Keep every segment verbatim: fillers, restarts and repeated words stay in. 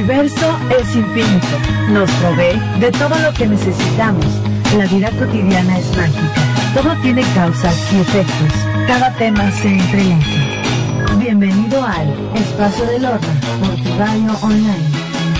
universo es infinito, nos provee de todo lo que necesitamos. La vida cotidiana es mágica, todo tiene causas y efectos, cada tema se entrelaza. Bienvenido al Espacio del Horno por tu radio online.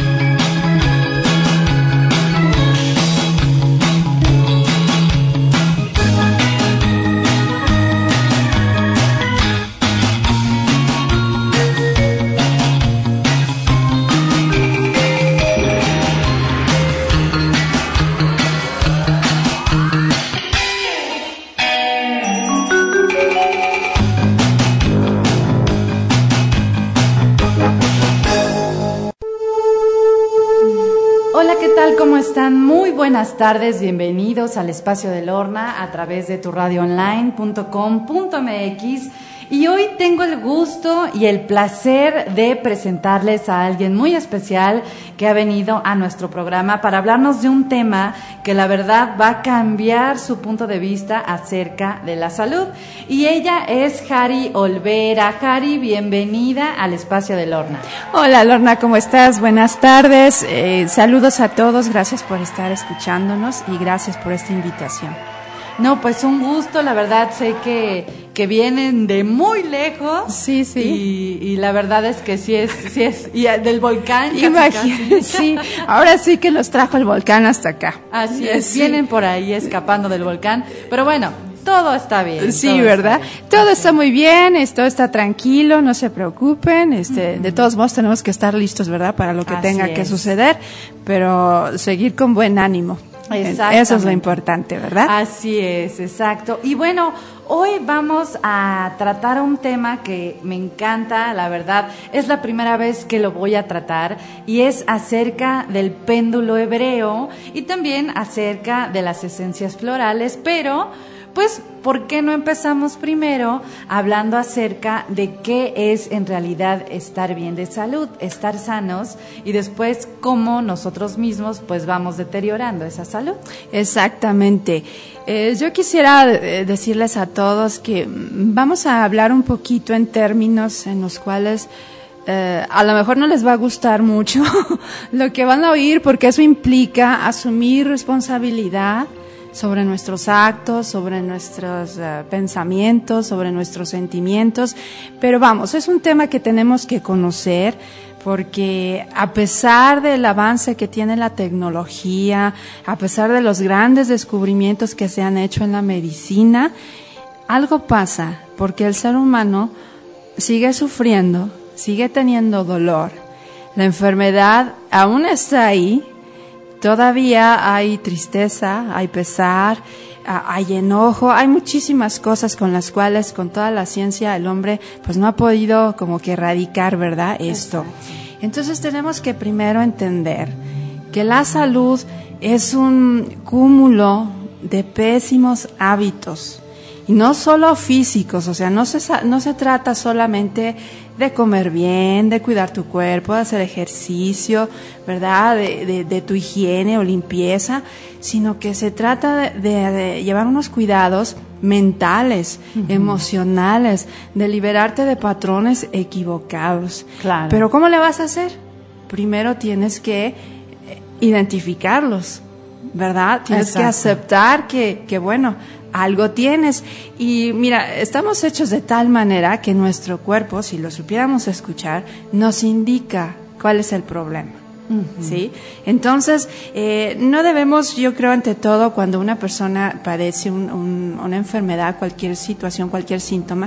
¿Cómo están? Muy buenas tardes, bienvenidos al Espacio del Horna a través de tu radio online punto com punto m x. Y hoy tengo el gusto y el placer de presentarles a alguien muy especial que ha venido a nuestro programa para hablarnos de un tema que la verdad va a cambiar su punto de vista acerca de la salud. Y ella es Jari Olvera. Jari, bienvenida al Espacio del Horna. Hola Lorna, ¿cómo estás? Buenas tardes. Eh, saludos a todos, gracias por estar escuchándonos y gracias por esta invitación. No, pues un gusto, la verdad sé que, que vienen de muy lejos. Sí, sí. Y, y la verdad es que sí es, sí es, y del volcán. Casi, Imagínate, casi. Sí, ahora sí que los trajo el volcán hasta acá. Así es, sí. Vienen por ahí escapando del volcán, pero bueno, todo está bien. Sí, todo ¿verdad? Está bien. Todo Así. está muy bien, todo está tranquilo, no se preocupen, este, uh-huh. De todos modos tenemos que estar listos, ¿verdad? Para lo que Así tenga es. que suceder, pero seguir con buen ánimo. Eso es lo importante, ¿verdad? Así es, exacto. Y bueno, hoy vamos a tratar un tema que me encanta, la verdad, es la primera vez que lo voy a tratar y es acerca del péndulo hebreo y también acerca de las esencias florales, pero pues, ¿por qué no empezamos primero hablando acerca de qué es en realidad estar bien de salud, estar sanos y después cómo nosotros mismos pues vamos deteriorando esa salud? Exactamente. Eh, yo quisiera eh, decirles a todos que vamos a hablar un poquito en términos en los cuales Eh, a lo mejor no les va a gustar mucho lo que van a oír porque eso implica asumir responsabilidad sobre nuestros actos, sobre nuestros uh, pensamientos, sobre nuestros sentimientos, pero vamos, es un tema que tenemos que conocer porque a pesar del avance que tiene la tecnología, a pesar de los grandes descubrimientos que se han hecho en la medicina, algo pasa porque el ser humano sigue sufriendo, sigue teniendo dolor, la enfermedad aún está ahí. Todavía hay tristeza, hay pesar, hay enojo, hay muchísimas cosas con las cuales, con toda la ciencia, el hombre pues no ha podido como que erradicar, ¿verdad? Esto. Entonces tenemos que primero entender que la salud es un cúmulo de pésimos hábitos. Y no solo físicos, o sea, no se, no se trata solamente de comer bien, de cuidar tu cuerpo, de hacer ejercicio, ¿verdad? De, de, de tu higiene o limpieza, sino que se trata de, de, de llevar unos cuidados mentales, uh-huh. emocionales, de liberarte de patrones equivocados. Claro. Pero ¿cómo le vas a hacer? Primero tienes que identificarlos, ¿verdad? Tienes Exacto. que aceptar que, que bueno, algo tienes. Y mira, estamos hechos de tal manera que nuestro cuerpo, si lo supiéramos escuchar, nos indica cuál es el problema. Uh-huh. ¿Sí? Entonces, eh, no debemos, yo creo, ante todo, cuando una persona padece un, un, una enfermedad, cualquier situación, cualquier síntoma,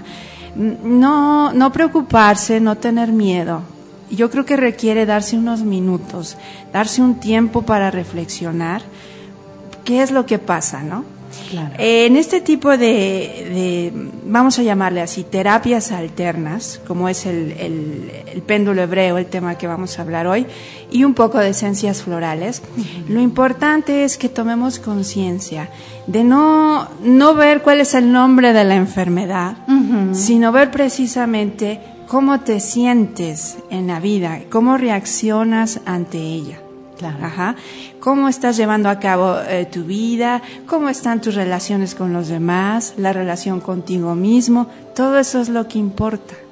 no, no preocuparse, no tener miedo. Yo creo que requiere darse unos minutos, darse un tiempo para reflexionar qué es lo que pasa, ¿no? Claro. Eh, en este tipo de, de, vamos a llamarle así, terapias alternas, como es el, el, el péndulo hebreo, el tema que vamos a hablar hoy, y un poco de esencias florales, uh-huh. Lo importante es que tomemos conciencia de no, no ver cuál es el nombre de la enfermedad, uh-huh. sino ver precisamente cómo te sientes en la vida, cómo reaccionas ante ella. Claro. Ajá. ¿Cómo estás llevando a cabo eh, tu vida? ¿Cómo están tus relaciones con los demás? La relación contigo mismo. Todo eso es lo que importa.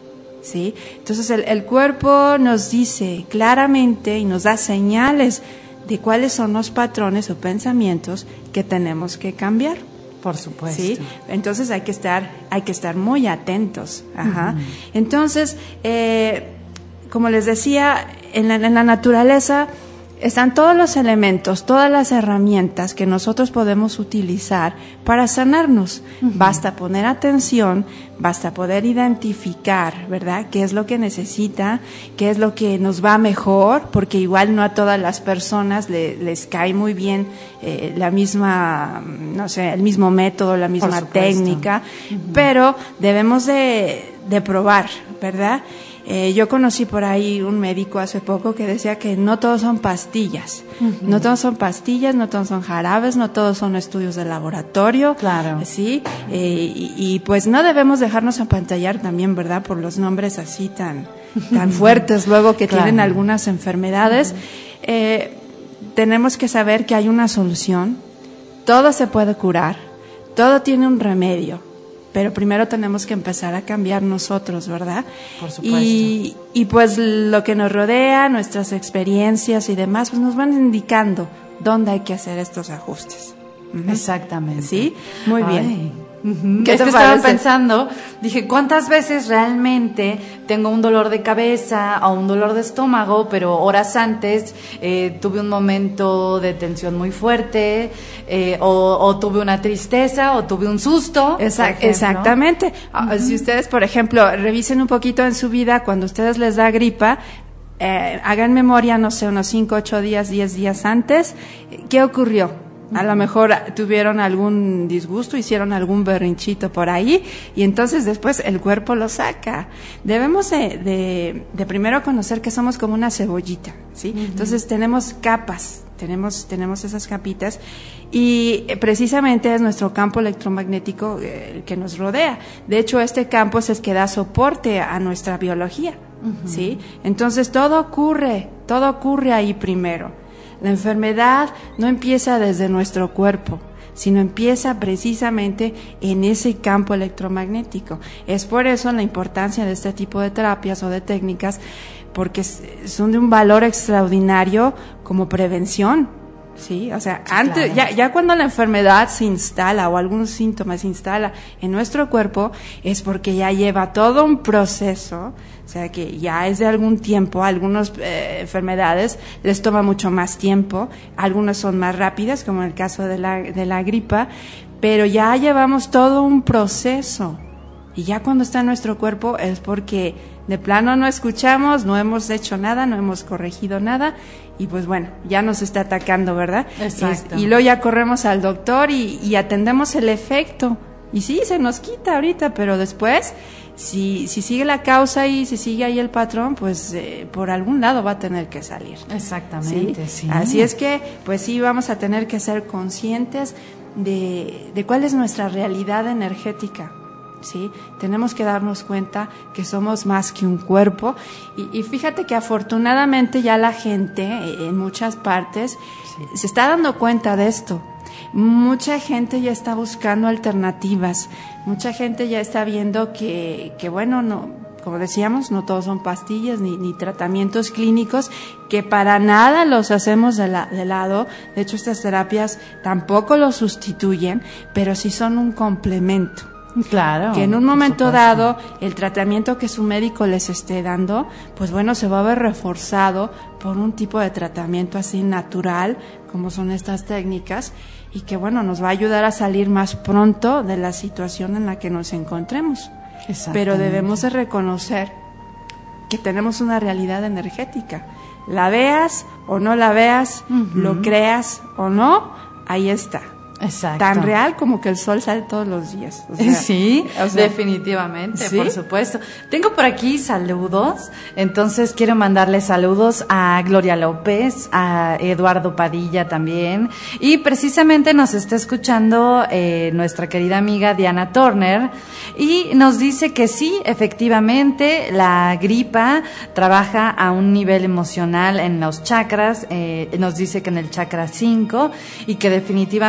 ¿sí? Entonces el, el cuerpo nos dice claramente y nos da señales de cuáles son los patrones o pensamientos que tenemos que cambiar. Por supuesto. ¿Sí? Entonces hay que estar, hay que estar muy atentos. Ajá. Uh-huh. Entonces, eh, como les decía, en la, en la naturaleza están todos los elementos, todas las herramientas que nosotros podemos utilizar para sanarnos. Uh-huh. Basta poner atención, basta poder identificar, ¿verdad?, qué es lo que necesita, qué es lo que nos va mejor, porque igual no a todas las personas le, les cae muy bien eh, la misma, no sé, el mismo método, la misma técnica, uh-huh. pero debemos de, de probar, ¿verdad? Eh, yo conocí por ahí un médico hace poco que decía que no todos son pastillas, uh-huh. no todos son pastillas, no todos son jarabes, no todos son estudios de laboratorio, claro, sí, eh, y, y pues no debemos dejarnos apantallar también, ¿verdad?, por los nombres así tan tan fuertes luego que claro. tienen algunas enfermedades. Uh-huh. Eh, tenemos que saber que hay una solución, todo se puede curar, todo tiene un remedio. Pero primero tenemos que empezar a cambiar nosotros, ¿verdad? Por supuesto. Y, y pues lo que nos rodea, nuestras experiencias y demás, pues nos van indicando dónde hay que hacer estos ajustes. Uh-huh. Exactamente. ¿Sí? Muy Ay. bien. Uh-huh. ¿Qué es te que estaba pensando, dije, ¿cuántas veces realmente tengo un dolor de cabeza o un dolor de estómago, pero horas antes eh, tuve un momento de tensión muy fuerte, eh, o, o tuve una tristeza, o tuve un susto? Exact- exactamente. Uh-huh. Si ustedes, por ejemplo, revisen un poquito en su vida, cuando a ustedes les da gripa, eh, hagan memoria, no sé, unos cinco, ocho días, diez días antes, ¿qué ocurrió? A lo mejor tuvieron algún disgusto, hicieron algún berrinchito por ahí y entonces después el cuerpo lo saca. Debemos de, de, de primero conocer que somos como una cebollita, ¿sí? Uh-huh. Entonces tenemos capas, tenemos, tenemos esas capitas y precisamente es nuestro campo electromagnético el que nos rodea. De hecho, este campo es el que da soporte a nuestra biología, uh-huh. ¿sí? Entonces todo ocurre, todo ocurre ahí primero. La enfermedad no empieza desde nuestro cuerpo, sino empieza precisamente en ese campo electromagnético. Es por eso la importancia de este tipo de terapias o de técnicas, porque son de un valor extraordinario como prevención, ¿sí? O sea, sí, antes, claro. ya, ya cuando la enfermedad se instala o algún síntoma se instala en nuestro cuerpo, es porque ya lleva todo un proceso. O sea, que ya es de algún tiempo. Algunas eh, enfermedades les toma mucho más tiempo, algunas son más rápidas, como en el caso de la, de la gripa, pero ya llevamos todo un proceso. Y ya cuando está en nuestro cuerpo es porque de plano no escuchamos, no hemos hecho nada, no hemos corregido nada, y pues bueno, ya nos está atacando, ¿verdad? Exacto. Es, y luego ya corremos al doctor y, y atendemos el efecto. Y sí, se nos quita ahorita, pero después... Si, si sigue la causa y si sigue ahí el patrón, pues eh, por algún lado va a tener que salir. Exactamente, ¿sí? ¿sí? Así es que, pues sí, vamos a tener que ser conscientes de, de cuál es nuestra realidad energética, ¿sí? Tenemos que darnos cuenta que somos más que un cuerpo y, y fíjate que afortunadamente ya la gente en muchas partes sí. se está dando cuenta de esto. Mucha gente ya está buscando alternativas, mucha gente ya está viendo que, que bueno, no, como decíamos, no todos son pastillas ni, ni tratamientos clínicos, que para nada los hacemos de, la, de lado. De hecho, estas terapias tampoco los sustituyen, pero sí son un complemento. Claro. Que en un momento dado, el tratamiento que su médico les esté dando, pues bueno, se va a ver reforzado por un tipo de tratamiento así natural, como son estas técnicas, y que bueno, nos va a ayudar a salir más pronto de la situación en la que nos encontremos. Pero debemos de reconocer que tenemos una realidad energética. La veas o no la veas, uh-huh. lo creas o no, ahí está. Exacto. Tan real como que el sol sale todos los días. O sea, sí, o sea, definitivamente, ¿sí? Por supuesto. Tengo por aquí saludos, entonces quiero mandarle saludos a Gloria López, a Eduardo Padilla también, y precisamente nos está escuchando eh, nuestra querida amiga Diana Turner, y nos dice que sí, efectivamente, la gripa trabaja a un nivel emocional en los chakras, eh, nos dice que en el chakra cinco, y que definitivamente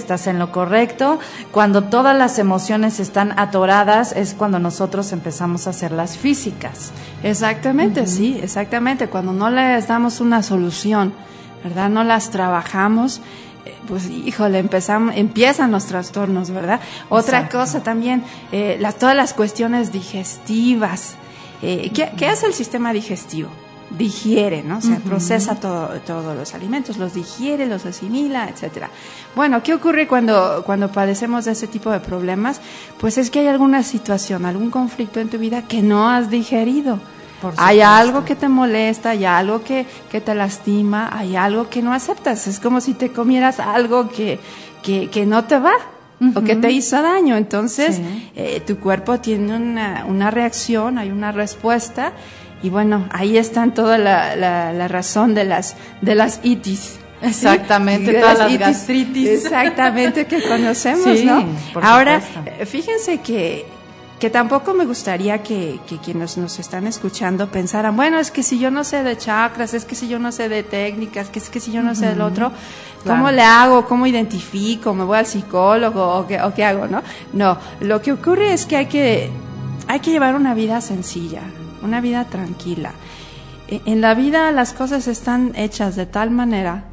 estás en lo correcto. Cuando todas las emociones están atoradas es cuando nosotros empezamos a hacerlas físicas. Exactamente, uh-huh. sí, exactamente. Cuando no les damos una solución, ¿verdad? No las trabajamos, pues híjole, empezamos, empiezan los trastornos, ¿verdad? Otra Exacto. cosa también, eh, las, todas las cuestiones digestivas. Eh, ¿qué, ¿Qué hace el sistema digestivo? Digiere, ¿no? O sea, uh-huh. procesa todo, todos los alimentos, los digiere, los asimila, etcétera. Bueno, ¿qué ocurre cuando, cuando padecemos de ese tipo de problemas? Pues es que hay alguna situación, algún conflicto en tu vida que no has digerido. Hay algo que te molesta, hay algo que, que te lastima, hay algo que no aceptas. Es como si te comieras algo que, que, que no te va. Uh-huh. O que te hizo daño. Entonces, sí. eh, tu cuerpo tiene una, una reacción, hay una respuesta. Y bueno, ahí están toda la, la, la razón de las, de las itis. Exactamente, ¿sí? Todas las, las gastritis. Exactamente, que conocemos, sí, ¿no? Ahora, supuesto. Fíjense que, que tampoco me gustaría que, que quienes nos están escuchando pensaran, bueno, es que si yo no sé de chakras, es que si yo no sé de técnicas, que es que si yo no uh-huh. sé del otro, ¿cómo claro. le hago? ¿Cómo identifico? ¿Me voy al psicólogo? ¿O qué, o qué hago? No, no, lo que ocurre es que hay que, hay que llevar una vida sencilla, una vida tranquila. En la vida las cosas están hechas de tal manera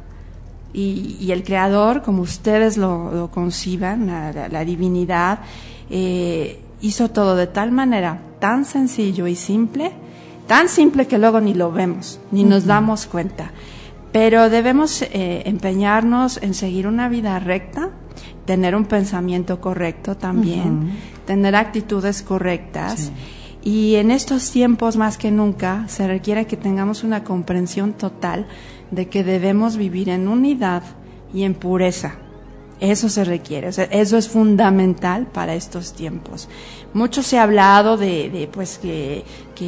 y, y el creador, como ustedes lo, lo conciban, la, la, la divinidad, eh, hizo todo de tal manera, tan sencillo y simple, tan simple que luego ni lo vemos, ni uh-huh. nos damos cuenta. Pero debemos eh, empeñarnos en seguir una vida recta, tener un pensamiento correcto también, uh-huh. tener actitudes correctas. Sí. Y en estos tiempos más que nunca se requiere que tengamos una comprensión total de que debemos vivir en unidad y en pureza. Eso se requiere, o sea, eso es fundamental para estos tiempos. Mucho se ha hablado de, de pues que,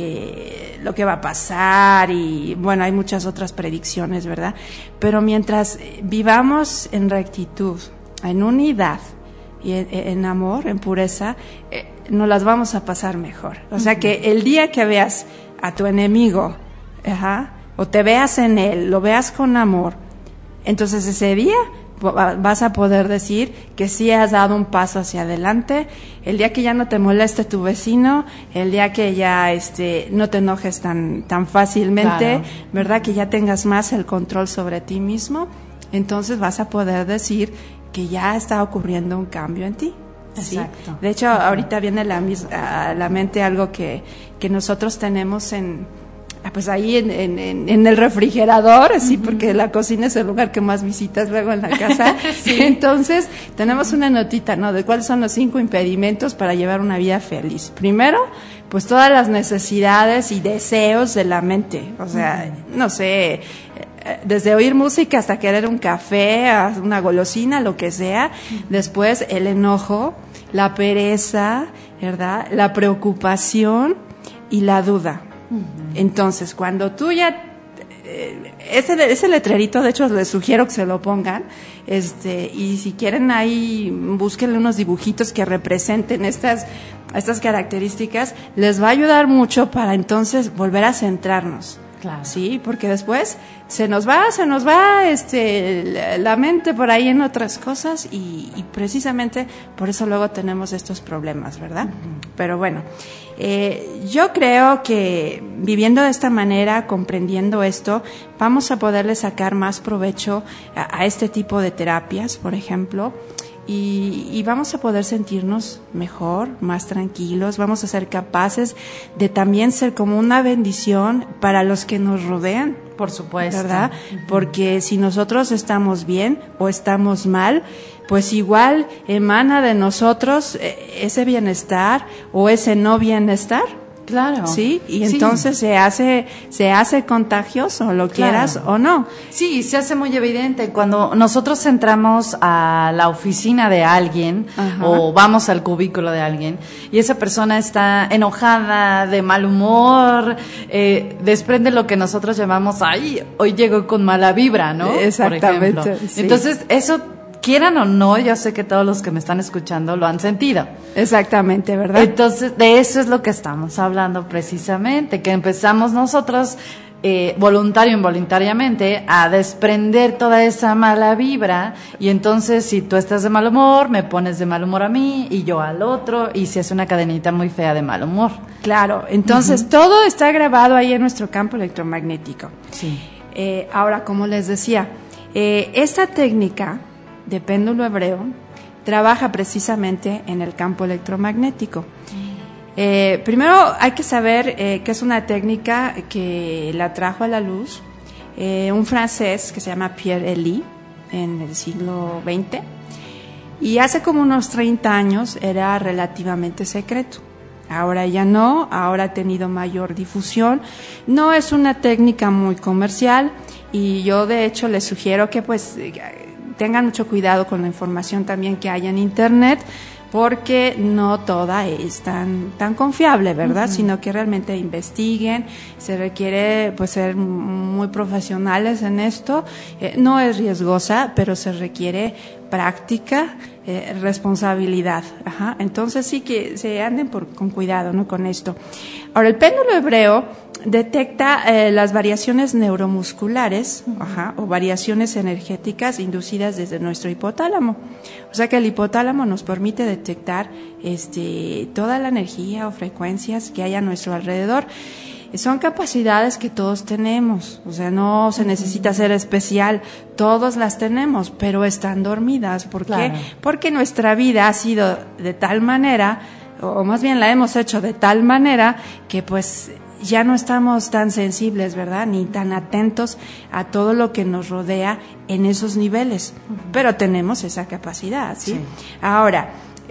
que lo que va a pasar y bueno, hay muchas otras predicciones, ¿verdad? Pero mientras vivamos en rectitud, en unidad y en, en amor, en pureza, eh, nos las vamos a pasar mejor. O sea, uh-huh. que el día que veas a tu enemigo, ajá, o te veas en él, lo veas con amor, entonces ese día vas a poder decir que sí has dado un paso hacia adelante. El día que ya no te moleste tu vecino, el día que ya este no te enojes tan tan fácilmente, claro. ¿verdad? Que ya tengas más el control sobre ti mismo, entonces vas a poder decir que ya está ocurriendo un cambio en ti. ¿Sí? Exacto. De hecho, ahorita viene la, a la mente algo que, que nosotros tenemos en, pues ahí en, en, en el refrigerador, sí, uh-huh. porque la cocina es el lugar que más visitas luego en la casa. Sí. Entonces, tenemos una notita, ¿no? De cuáles son los cinco impedimentos para llevar una vida feliz. Primero, pues todas las necesidades y deseos de la mente. O sea, uh-huh. no sé, desde oír música hasta querer un café, una golosina, lo que sea. Uh-huh. Después, el enojo, la pereza, ¿verdad? La preocupación y la duda. Uh-huh. Entonces, cuando tú ya eh, ese ese letrerito, de hecho les sugiero que se lo pongan, este, y si quieren ahí búsquenle unos dibujitos que representen estas estas características, les va a ayudar mucho para entonces volver a centrarnos. Claro. Sí, porque después se nos va, se nos va este la mente por ahí en otras cosas y, y precisamente por eso luego tenemos estos problemas, ¿verdad? Uh-huh. Pero bueno, eh, yo creo que viviendo de esta manera, comprendiendo esto, vamos a poderle sacar más provecho a, a este tipo de terapias, por ejemplo. Y, y vamos a poder sentirnos mejor, más tranquilos, vamos a ser capaces de también ser como una bendición para los que nos rodean. Por supuesto. ¿Verdad? Uh-huh. Porque si nosotros estamos bien o estamos mal, pues igual emana de nosotros ese bienestar o ese no bienestar. Claro. Sí, y entonces sí. se hace se hace contagioso, lo quieras claro. o no. Sí, se hace muy evidente cuando nosotros entramos a la oficina de alguien Ajá. o vamos al cubículo de alguien y esa persona está enojada, de mal humor, eh, desprende lo que nosotros llamamos, ay, hoy llegó con mala vibra, ¿no? Exactamente. Por ejemplo. Sí. Entonces, eso quieran o no, yo sé que todos los que me están escuchando lo han sentido. Exactamente, ¿verdad? Entonces, de eso es lo que estamos hablando precisamente, que empezamos nosotros eh, voluntario o involuntariamente, a desprender toda esa mala vibra, y entonces si tú estás de mal humor, me pones de mal humor a mí y yo al otro, y se hace una cadenita muy fea de mal humor. Claro, entonces uh-huh. todo está grabado ahí en nuestro campo electromagnético. Sí. Eh, ahora, como les decía, eh, esta técnica de péndulo hebreo trabaja precisamente en el campo electromagnético. Eh, primero hay que saber eh, que es una técnica que la trajo a la luz eh, un francés que se llama Pierre Elie en el siglo veinte, y hace como unos treinta años era relativamente secreto. Ahora ya no, ahora ha tenido mayor difusión. No es una técnica muy comercial, y yo de hecho les sugiero que pues tengan mucho cuidado con la información también que hay en internet, porque no toda es tan tan confiable, ¿verdad? Uh-huh. Sino que realmente investiguen. Se requiere pues ser muy profesionales en esto. Eh, no es riesgosa, pero se requiere práctica, eh, responsabilidad. Ajá. Entonces sí que se anden por, con cuidado, ¿no? Con esto. Ahora, el péndulo hebreo detecta eh, las variaciones neuromusculares, ajá, o variaciones energéticas inducidas desde nuestro hipotálamo. O sea que el hipotálamo nos permite detectar este, toda la energía o frecuencias que hay a nuestro alrededor. Son capacidades que todos tenemos, o sea, no se necesita ser especial, todos las tenemos, pero están dormidas. ¿Por qué? Claro. Porque nuestra vida ha sido de tal manera, o más bien la hemos hecho de tal manera, que pues ya no estamos tan sensibles, ¿verdad? Ni tan atentos a todo lo que nos rodea en esos niveles. Uh-huh. Pero tenemos esa capacidad, ¿sí? Sí. Ahora,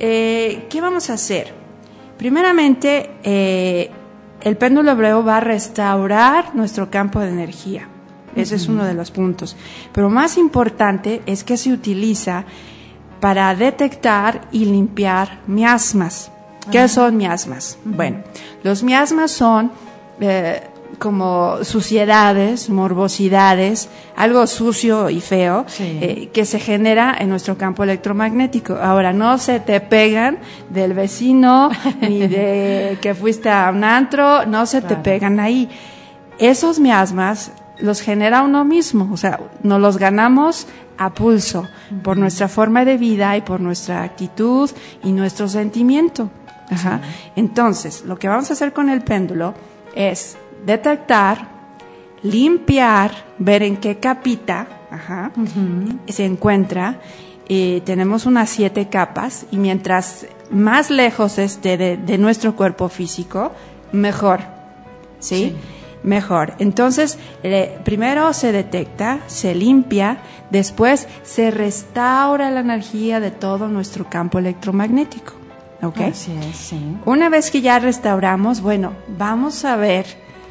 eh, ¿qué vamos a hacer? Primeramente, eh, el péndulo hebreo va a restaurar nuestro campo de energía. Ese uh-huh. es uno de los puntos. Pero más importante es que se utiliza para detectar y limpiar miasmas. ¿Qué uh-huh. son miasmas? Uh-huh. Bueno, los miasmas son Eh, como suciedades, morbosidades, algo sucio y feo, sí. eh, que se genera en nuestro campo electromagnético. Ahora, no se te pegan del vecino, ni de que fuiste a un antro, no se claro. te pegan ahí. Esos miasmas los genera uno mismo, o sea, nos los ganamos a pulso, uh-huh. por nuestra forma de vida y por nuestra actitud y nuestro sentimiento. Ajá. Sí. Entonces, lo que vamos a hacer con el péndulo es detectar, limpiar, ver en qué capita ajá, uh-huh. se encuentra. Eh, tenemos unas siete capas, y mientras más lejos esté de, de nuestro cuerpo físico, mejor, ¿sí? Sí. Mejor. Entonces, eh, primero se detecta, se limpia, después se restaura la energía de todo nuestro campo electromagnético. ¿Okay? Así es, sí. Una vez que ya restauramos, bueno, vamos a ver,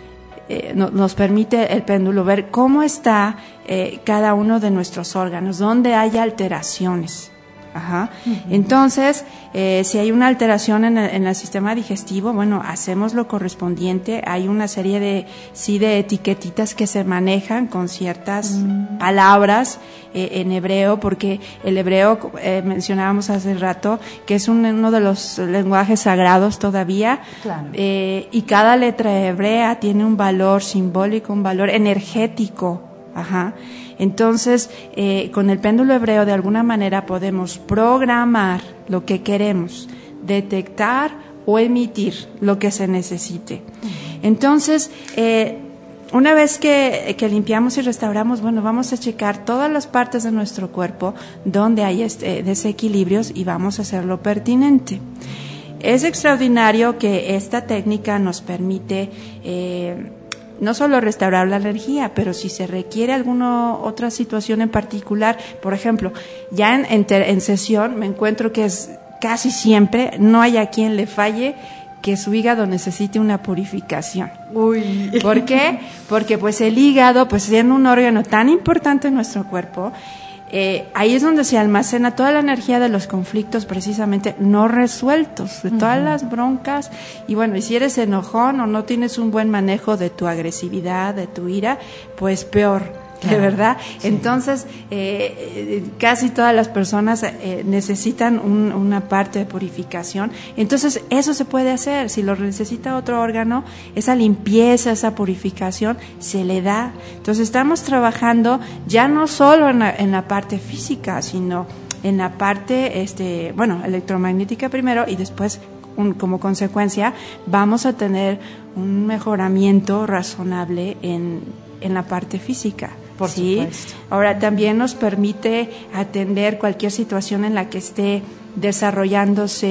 eh, no, nos permite el péndulo ver cómo está eh, cada uno de nuestros órganos, dónde hay alteraciones. Ajá. Uh-huh. Entonces, eh, si hay una alteración en el, en el sistema digestivo, bueno, hacemos lo correspondiente. Hay una serie de, sí, de etiquetitas que se manejan con ciertas uh-huh. palabras eh, en hebreo, porque el hebreo, eh, mencionábamos hace rato, que es un, uno de los lenguajes sagrados todavía. Claro. Eh, y cada letra hebrea tiene un valor simbólico, un valor energético. Ajá. Entonces, eh, con el péndulo hebreo de alguna manera podemos programar lo que queremos, detectar o emitir lo que se necesite. Entonces, eh, una vez que, que limpiamos y restauramos, bueno, vamos a checar todas las partes de nuestro cuerpo donde hay este, desequilibrios, y vamos a hacer lo pertinente. Es extraordinario que esta técnica nos permite eh, no solo restaurar la energía, pero si se requiere alguna otra situación en particular, por ejemplo, ya en, en, en sesión me encuentro que es casi siempre, no hay a quien le falle que su hígado necesite una purificación. Uy. ¿Por qué? Porque pues el hígado, pues siendo un órgano tan importante en nuestro cuerpo, Eh, ahí es donde se almacena toda la energía de los conflictos precisamente no resueltos, de todas uh-huh. las broncas. Y bueno, y si eres enojón o no tienes un buen manejo de tu agresividad, de tu ira, pues peor. de verdad. Sí. Entonces, eh, casi todas las personas eh, necesitan un, una parte de purificación. Entonces, eso se puede hacer. Si lo necesita otro órgano, esa limpieza, esa purificación, se le da. Entonces, estamos trabajando ya no solo en la, en la parte física, sino en la parte, este, bueno, electromagnética primero y después, un, como consecuencia, vamos a tener un mejoramiento razonable en, en la parte física. Por ¿sí? supuesto. Ahora, también nos permite atender cualquier situación en la que esté desarrollándose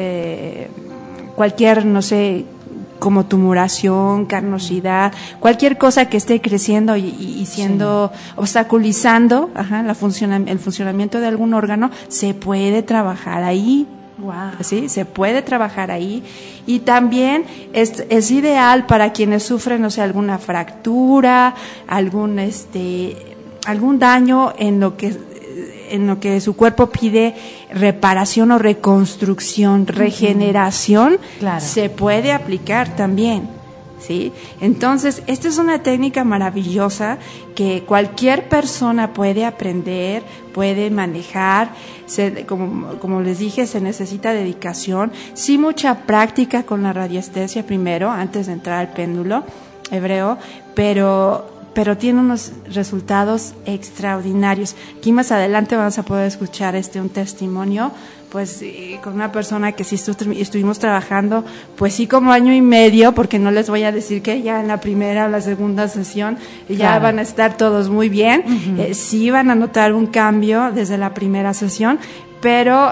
eh, cualquier, no sé, como tumoración, carnosidad, cualquier cosa que esté creciendo y, y siendo, sí. obstaculizando ajá, la funciona, el funcionamiento de algún órgano, se puede trabajar ahí. Wow. Sí, se puede trabajar ahí. Y también es, es ideal para quienes sufren, no sé, alguna fractura, algún este algún daño en lo que en lo que su cuerpo pide reparación o reconstrucción, regeneración, uh-huh. claro. se puede aplicar también. ¿Sí? Entonces, esta es una técnica maravillosa que cualquier persona puede aprender, puede manejar, se, como, como les dije, se necesita dedicación, sí mucha práctica con la radiestesia primero, antes de entrar al péndulo hebreo, pero, pero tiene unos resultados extraordinarios. Aquí más adelante vamos a poder escuchar este un testimonio pues eh, con una persona que sí estu- estuvimos trabajando, pues sí como año y medio, porque no les voy a decir que ya en la primera o la segunda sesión ya claro. van a estar todos muy bien, uh-huh. eh, sí van a notar un cambio desde la primera sesión, pero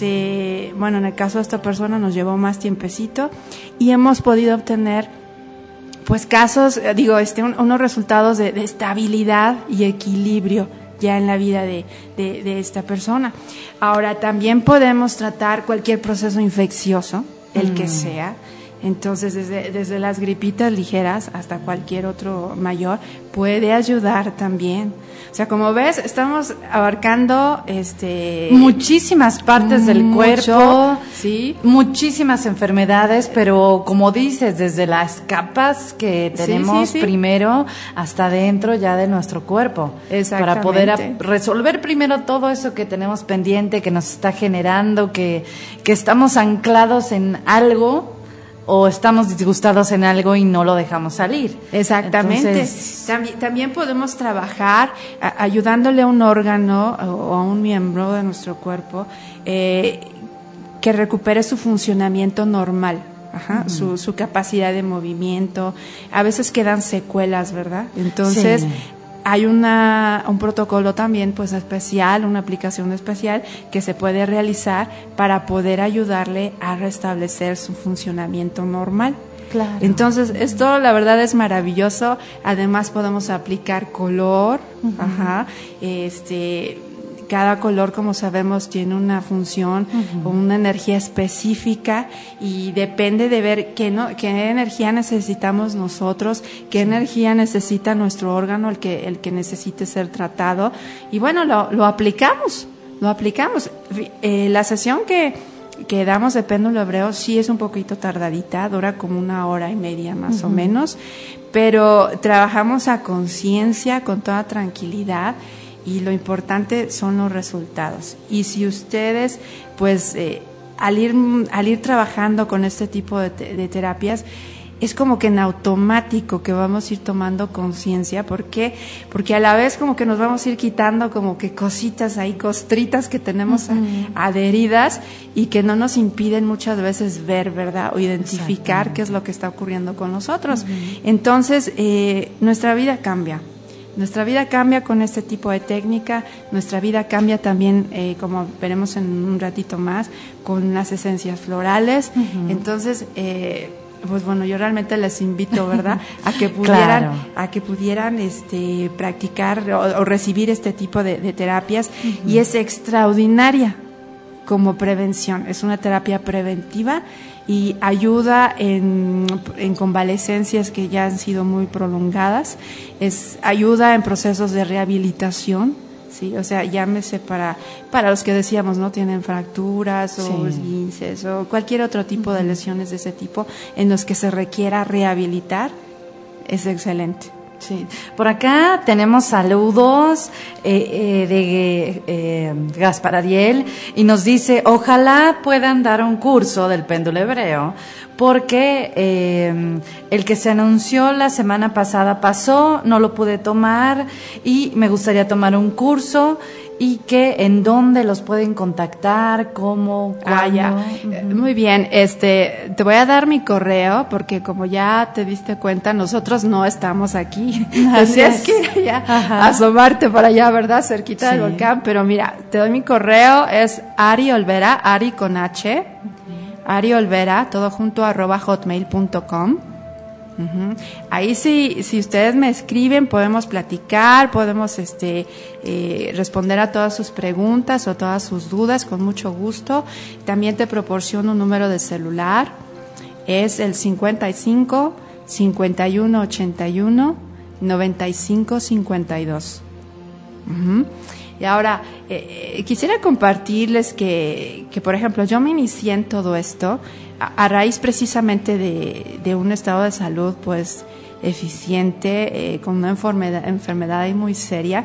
este, bueno, en el caso de esta persona nos llevó más tiempecito y hemos podido obtener pues casos, digo, este, un, unos resultados de, de estabilidad y equilibrio ya en la vida de, de, de esta persona. Ahora, también podemos tratar cualquier proceso infeccioso, el mm. que sea. Entonces, desde, desde las gripitas ligeras hasta cualquier otro mayor, puede ayudar también. O sea, como ves, estamos abarcando este muchísimas partes del mucho, cuerpo, sí, muchísimas enfermedades, pero como dices, desde las capas que tenemos sí, sí, sí. primero hasta dentro ya de nuestro cuerpo, para poder a, resolver primero todo eso que tenemos pendiente, que nos está generando, que que estamos anclados en algo. O estamos disgustados en algo y no lo dejamos salir. Exactamente. Entonces, también, también podemos trabajar a, ayudándole a un órgano o a un miembro de nuestro cuerpo eh, que recupere su funcionamiento normal. Ajá, uh-huh. su, su capacidad de movimiento. A veces quedan secuelas, ¿verdad? Entonces, sí. hay una un protocolo también pues especial, una aplicación especial que se puede realizar para poder ayudarle a restablecer su funcionamiento normal. Claro. Entonces, esto la verdad es maravilloso. Además podemos aplicar color, uh-huh. ajá, este cada color, como sabemos, tiene una función uh-huh. o una energía específica y depende de ver qué, no, qué energía necesitamos nosotros, qué energía necesita nuestro órgano, el que, el que necesite ser tratado. Y bueno, lo, lo aplicamos, lo aplicamos. Eh, la sesión que, que damos de péndulo hebreo sí es un poquito tardadita, dura como una hora y media más uh-huh. o menos, pero trabajamos a conciencia, con toda tranquilidad. Y lo importante son los resultados. Y si ustedes, pues, eh, al ir al ir trabajando con este tipo de, te- de terapias, es como que en automático que vamos a ir tomando conciencia. ¿Por qué? Porque a la vez como que nos vamos a ir quitando como que cositas ahí, costritas que tenemos uh-huh. adheridas y que no nos impiden muchas veces ver, ¿verdad? O identificar qué es lo que está ocurriendo con nosotros. Uh-huh. Entonces, eh, nuestra vida cambia. Nuestra vida cambia con este tipo de técnica, nuestra vida cambia también, eh, como veremos en un ratito más, con las esencias florales. Uh-huh. Entonces, eh, pues bueno, yo realmente les invito, ¿verdad?, a que pudieran, claro. a que pudieran, este, practicar o, o recibir este tipo de, de terapias. Uh-huh. Y es extraordinaria como prevención. Es una terapia preventiva y ayuda en, en convalecencias que ya han sido muy prolongadas, es ayuda en procesos de rehabilitación, sí, o sea, llámese para para los que decíamos, ¿no? Tienen fracturas o sí. esguinces o cualquier otro tipo uh-huh. de lesiones de ese tipo en los que se requiera rehabilitar, es excelente. Sí, por acá tenemos saludos eh, eh, de eh, Gaspar Ariel y nos dice, ojalá puedan dar un curso del péndulo hebreo porque eh, el que se anunció la semana pasada pasó, no lo pude tomar y me gustaría tomar un curso. ¿Y que en dónde los pueden contactar? ¿Cómo? ¿Cuándo? Ah, ya. Uh-huh. Muy bien, este, te voy a dar mi correo porque como ya te diste cuenta, nosotros no estamos aquí. Así es que ir allá, Ajá. asomarte por allá, ¿verdad? Cerquita sí. del volcán. Pero mira, te doy mi correo, es Ari Olvera, Ari con H, uh-huh. Ari Olvera, todo junto, arroba hotmail punto com. Uh-huh. Ahí sí, si ustedes me escriben, podemos platicar, podemos este eh, responder a todas sus preguntas o todas sus dudas con mucho gusto. También te proporciono un número de celular, es el cincuenta y cinco, cincuenta y uno, ochenta y uno, noventa y cinco, cincuenta y dos. Uh-huh. Y ahora, eh, quisiera compartirles que, que, por ejemplo, yo me inicié en todo esto a, a raíz precisamente de, de un estado de salud, pues, eficiente, eh, con una enfermedad, enfermedad muy seria.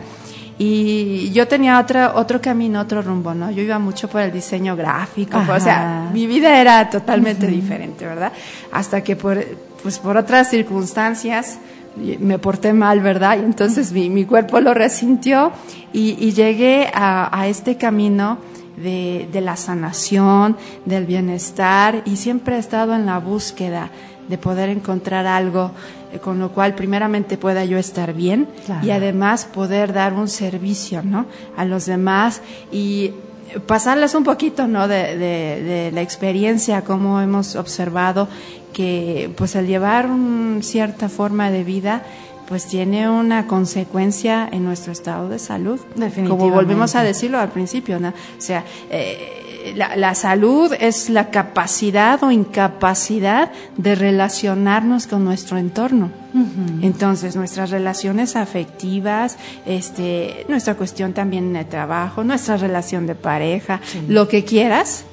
Y yo tenía otro, otro camino, otro rumbo, ¿no? Yo iba mucho por el diseño gráfico, pues, o sea, mi vida era totalmente uh-huh. diferente, ¿verdad? Hasta que por, pues, por otras circunstancias, me porté mal, ¿verdad? Y entonces mi, mi cuerpo lo resintió y, y llegué a, a este camino de, de la sanación, del bienestar, y siempre he estado en la búsqueda de poder encontrar algo eh, con lo cual primeramente pueda yo estar bien claro. y además poder dar un servicio, ¿no? A los demás y pasarles un poquito, ¿no? De, de, de la experiencia, cómo hemos observado que pues al llevar una cierta forma de vida pues tiene una consecuencia en nuestro estado de salud, como volvemos a decirlo al principio, ¿no? O sea, eh, la, la salud es la capacidad o incapacidad de relacionarnos con nuestro entorno. Uh-huh. Entonces, nuestras relaciones afectivas, este, nuestra cuestión también de trabajo, nuestra relación de pareja, sí. lo que quieras,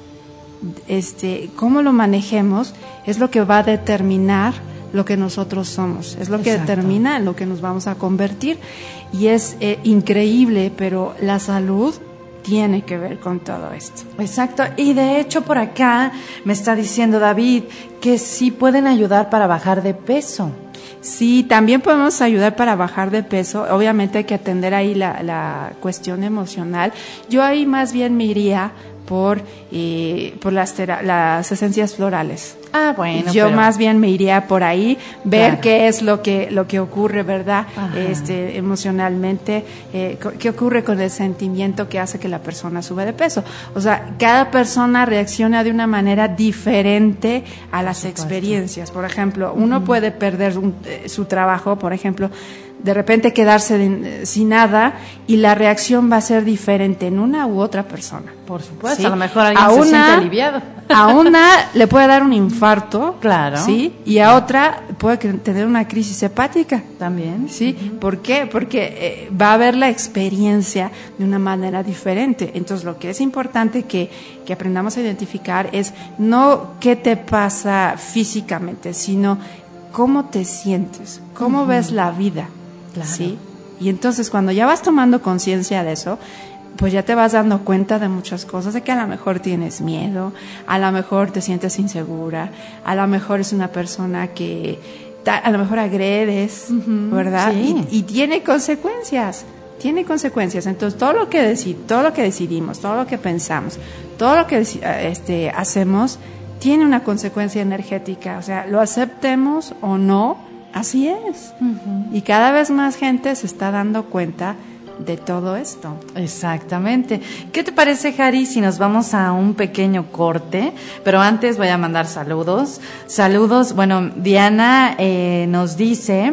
este, cómo lo manejemos es lo que va a determinar lo que nosotros somos, es lo que Exacto. determina en lo que nos vamos a convertir y es eh, increíble, pero la salud tiene que ver con todo esto. Exacto, y de hecho por acá me está diciendo David que sí pueden ayudar para bajar de peso. Sí, también podemos ayudar para bajar de peso. Obviamente hay que atender ahí la, la cuestión emocional. Yo ahí más bien me iría por eh, por las tera- las esencias florales. Ah, bueno. Yo pero... más bien me iría por ahí, ver claro. qué es lo que lo que ocurre, ¿verdad? Ajá. Este, emocionalmente, eh, qué ocurre con el sentimiento que hace que la persona sube de peso. O sea, cada persona reacciona de una manera diferente a las experiencias. Por ejemplo, uno uh-huh. puede perder un, eh, su trabajo, por ejemplo, de repente quedarse de, sin nada y la reacción va a ser diferente en una u otra persona. Por supuesto, ¿sí? A lo mejor alguien a se una, siente aliviado. A una le puede dar un infarto, claro, sí, y a otra puede tener una crisis hepática. También. Sí, uh-huh. ¿por qué? Porque eh, va a haber la experiencia de una manera diferente. Entonces, lo que es importante que, que aprendamos a identificar es no qué te pasa físicamente, sino cómo te sientes, cómo uh-huh. ves la vida. Claro. ¿Sí? Y entonces cuando ya vas tomando conciencia de eso, pues ya te vas dando cuenta de muchas cosas, de que a lo mejor tienes miedo, a lo mejor te sientes insegura, a lo mejor es una persona que ta, a lo mejor agredes, uh-huh, ¿verdad? Sí. Y, y tiene consecuencias, tiene consecuencias. Entonces todo lo que deci- todo lo que decidimos, todo lo que pensamos, todo lo que este, hacemos tiene una consecuencia energética, o sea, lo aceptemos o no. Así es. Uh-huh. Y cada vez más gente se está dando cuenta de todo esto. Exactamente. ¿Qué te parece, Jari, si nos vamos a un pequeño corte? Pero antes voy a mandar saludos. Saludos. Bueno, Diana eh, nos dice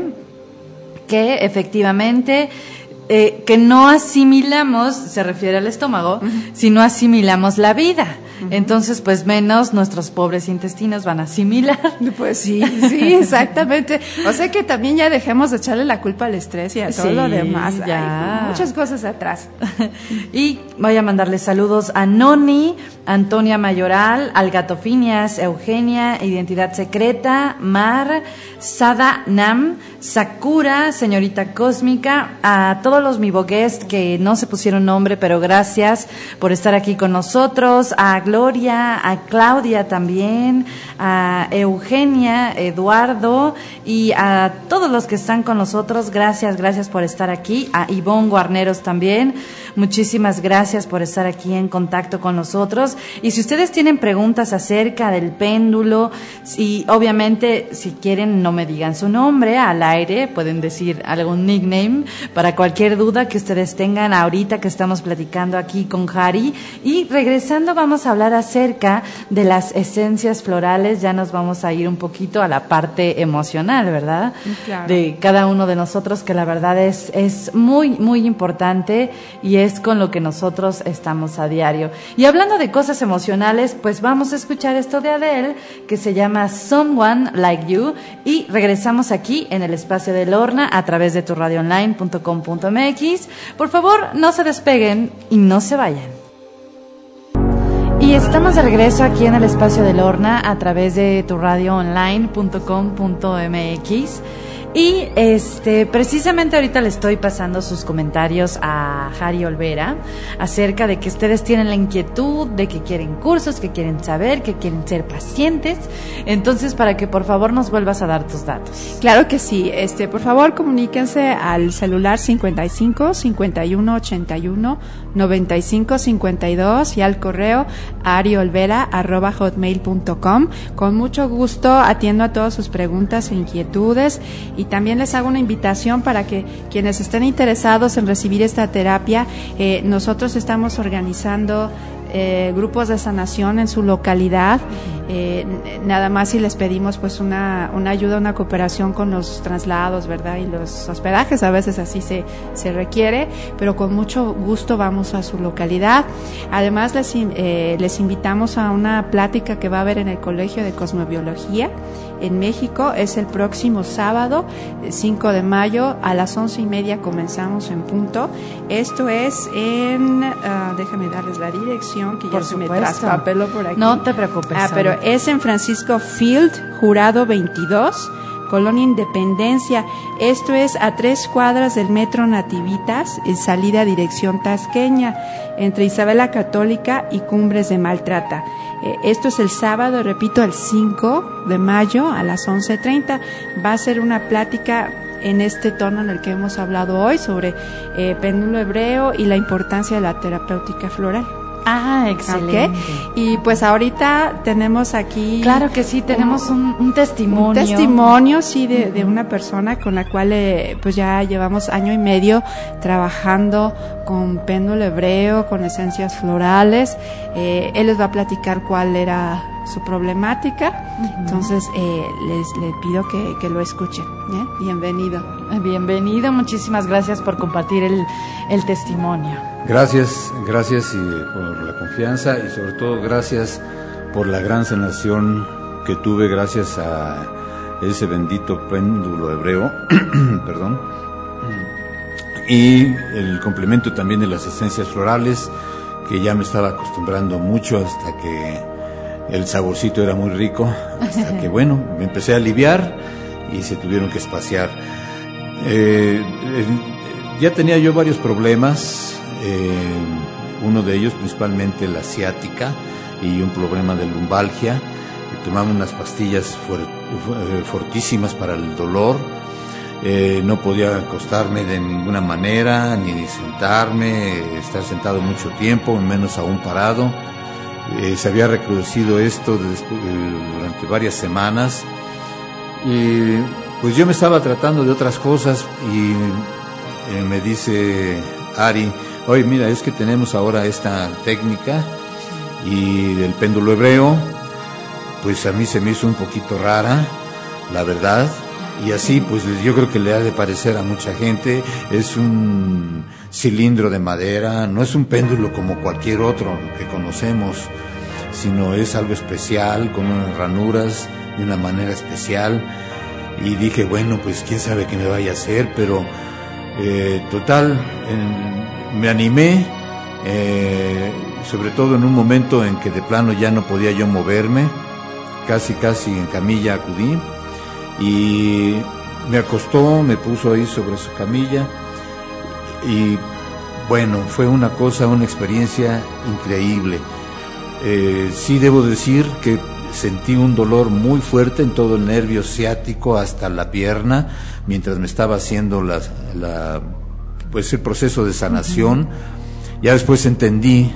que efectivamente eh, que no asimilamos, se refiere al estómago, uh-huh. si no asimilamos la vida. Uh-huh. Entonces, pues menos nuestros pobres intestinos van a asimilar. Pues sí, sí, exactamente. O sea que también ya dejemos de echarle la culpa al estrés y a todo sí, lo demás. Ya. Hay muchas cosas atrás. Y voy a mandarle saludos a Noni, Antonia Mayoral, al Gato Finias, Eugenia, Identidad Secreta, Mar, Sada Nam, Sakura, Señorita Cósmica, a todos los Mivo Guest que no se pusieron nombre, pero gracias por estar aquí con nosotros, a Gloria, a Claudia también, a Eugenia, Eduardo y a todos los que están con nosotros, gracias, gracias por estar aquí, a Ivonne Guarneros también, muchísimas gracias por estar aquí en contacto con nosotros. Y si ustedes tienen preguntas acerca del péndulo, y obviamente si quieren no me digan su nombre al aire, pueden decir algún nickname para cualquier duda que ustedes tengan ahorita que estamos platicando aquí con Hari. Y regresando vamos a hablar acerca de las esencias florales, ya nos vamos a ir un poquito a la parte emocional, ¿verdad? Claro. De cada uno de nosotros, que la verdad es, es muy, muy importante y es con lo que nosotros estamos a diario. Y hablando de cosas emocionales, pues vamos a escuchar esto de Adele que se llama Someone Like You y regresamos aquí en el espacio de Lorna a través de tu radio online punto com punto m x. Por favor, no se despeguen y no se vayan. Y estamos de regreso aquí en el espacio de Lorna a través de tu radio online punto com punto m x. Y este precisamente ahorita le estoy pasando sus comentarios a Hari Olvera acerca de que ustedes tienen la inquietud de que quieren cursos, que quieren saber, que quieren ser pacientes. Entonces, para que por favor nos vuelvas a dar tus datos. Claro que sí. Este, por favor, comuníquense al celular cincuenta y cinco, cincuenta y uno, ochenta y uno, noventa y cinco, cincuenta y dos y al correo ariolvera arroba hotmail punto com. Con mucho gusto atiendo a todas sus preguntas e inquietudes. Y también les hago una invitación para que quienes estén interesados en recibir esta terapia, eh, nosotros estamos organizando eh, grupos de sanación en su localidad. Eh, nada más si les pedimos pues una, una ayuda, una cooperación con los traslados, ¿verdad? Y los hospedajes, a veces así se, se requiere, pero con mucho gusto vamos a su localidad. Además les, eh, les invitamos a una plática que va a haber en el Colegio de Cosmobiología en México. Es el próximo sábado, cinco de mayo, a las once y media comenzamos en punto. Esto es en, uh, déjame darles la dirección, que ya se me traspapeló por aquí. No te preocupes. Ah, pero es en Francisco Field, Jurado veintidós, Colonia Independencia. Esto es a tres cuadras del Metro Nativitas, en salida dirección Tasqueña, entre Isabela Católica y Cumbres de Maltrata. Eh, esto es el sábado, repito, el cinco de mayo a las once treinta. Va a ser una plática en este tono en el que hemos hablado hoy sobre eh, péndulo hebreo y la importancia de la terapéutica floral. Ah, excelente. Okay. Y pues ahorita tenemos aquí... Claro que sí, tenemos un, un testimonio. Un testimonio, sí, de, uh-huh. de una persona con la cual eh, pues ya llevamos año y medio trabajando con péndulo hebreo, con esencias florales. Eh, él les va a platicar cuál era su problemática. Uh-huh. Entonces, eh, les, les pido que, que lo escuchen. ¿eh? Bienvenido. Bienvenido, muchísimas gracias por compartir el, el testimonio. Gracias, gracias y por la confianza y sobre todo gracias por la gran sanación que tuve gracias a ese bendito péndulo hebreo, perdón, y el complemento también de las esencias florales, que ya me estaba acostumbrando mucho hasta que el saborcito era muy rico, hasta que bueno, me empecé a aliviar y se tuvieron que espaciar. Eh, eh, ya tenía yo varios problemas. Eh, uno de ellos principalmente la ciática y un problema de lumbalgia. Tomaba unas pastillas fuert, fortísimas para el dolor. Eh, no podía acostarme de ninguna manera, ni sentarme, estar sentado mucho tiempo, menos aún parado. Eh, se había recrudecido esto después, eh, durante varias semanas. Y pues yo me estaba tratando de otras cosas y eh, me dice Ari, oye, mira, es que tenemos ahora esta técnica y del péndulo hebreo, pues a mí se me hizo un poquito rara, la verdad, y así pues yo creo que le ha de parecer a mucha gente. Es un cilindro de madera, no es un péndulo como cualquier otro que conocemos, sino es algo especial, con unas ranuras, de una manera especial. Y dije, bueno, pues quién sabe qué me vaya a hacer, pero eh, total, en, me animé, eh, sobre todo en un momento en que de plano ya no podía yo moverme, casi casi en camilla acudí, y me acostó, me puso ahí sobre su camilla, y bueno, fue una cosa, una experiencia increíble. Eh, sí debo decir que sentí un dolor muy fuerte en todo el nervio ciático hasta la pierna, mientras me estaba haciendo la, la, pues el proceso de sanación. Uh-huh. Ya después entendí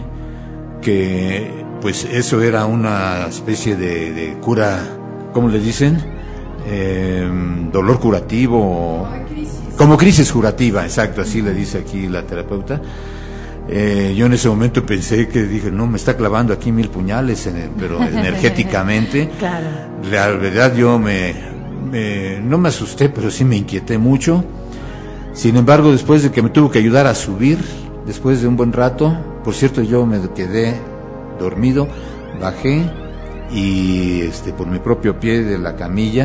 que pues eso era una especie de, de cura, ¿cómo le dicen? Eh, dolor curativo, como crisis. como crisis curativa, exacto, así le dice aquí la terapeuta. Eh, yo en ese momento pensé que dije, no, me está clavando aquí mil puñales, en, pero energéticamente. Claro. La verdad yo me, me, no me asusté, pero sí me inquieté mucho. Sin embargo, después de que me tuvo que ayudar a subir, después de un buen rato, por cierto, yo me quedé dormido, bajé y este, por mi propio pie de la camilla,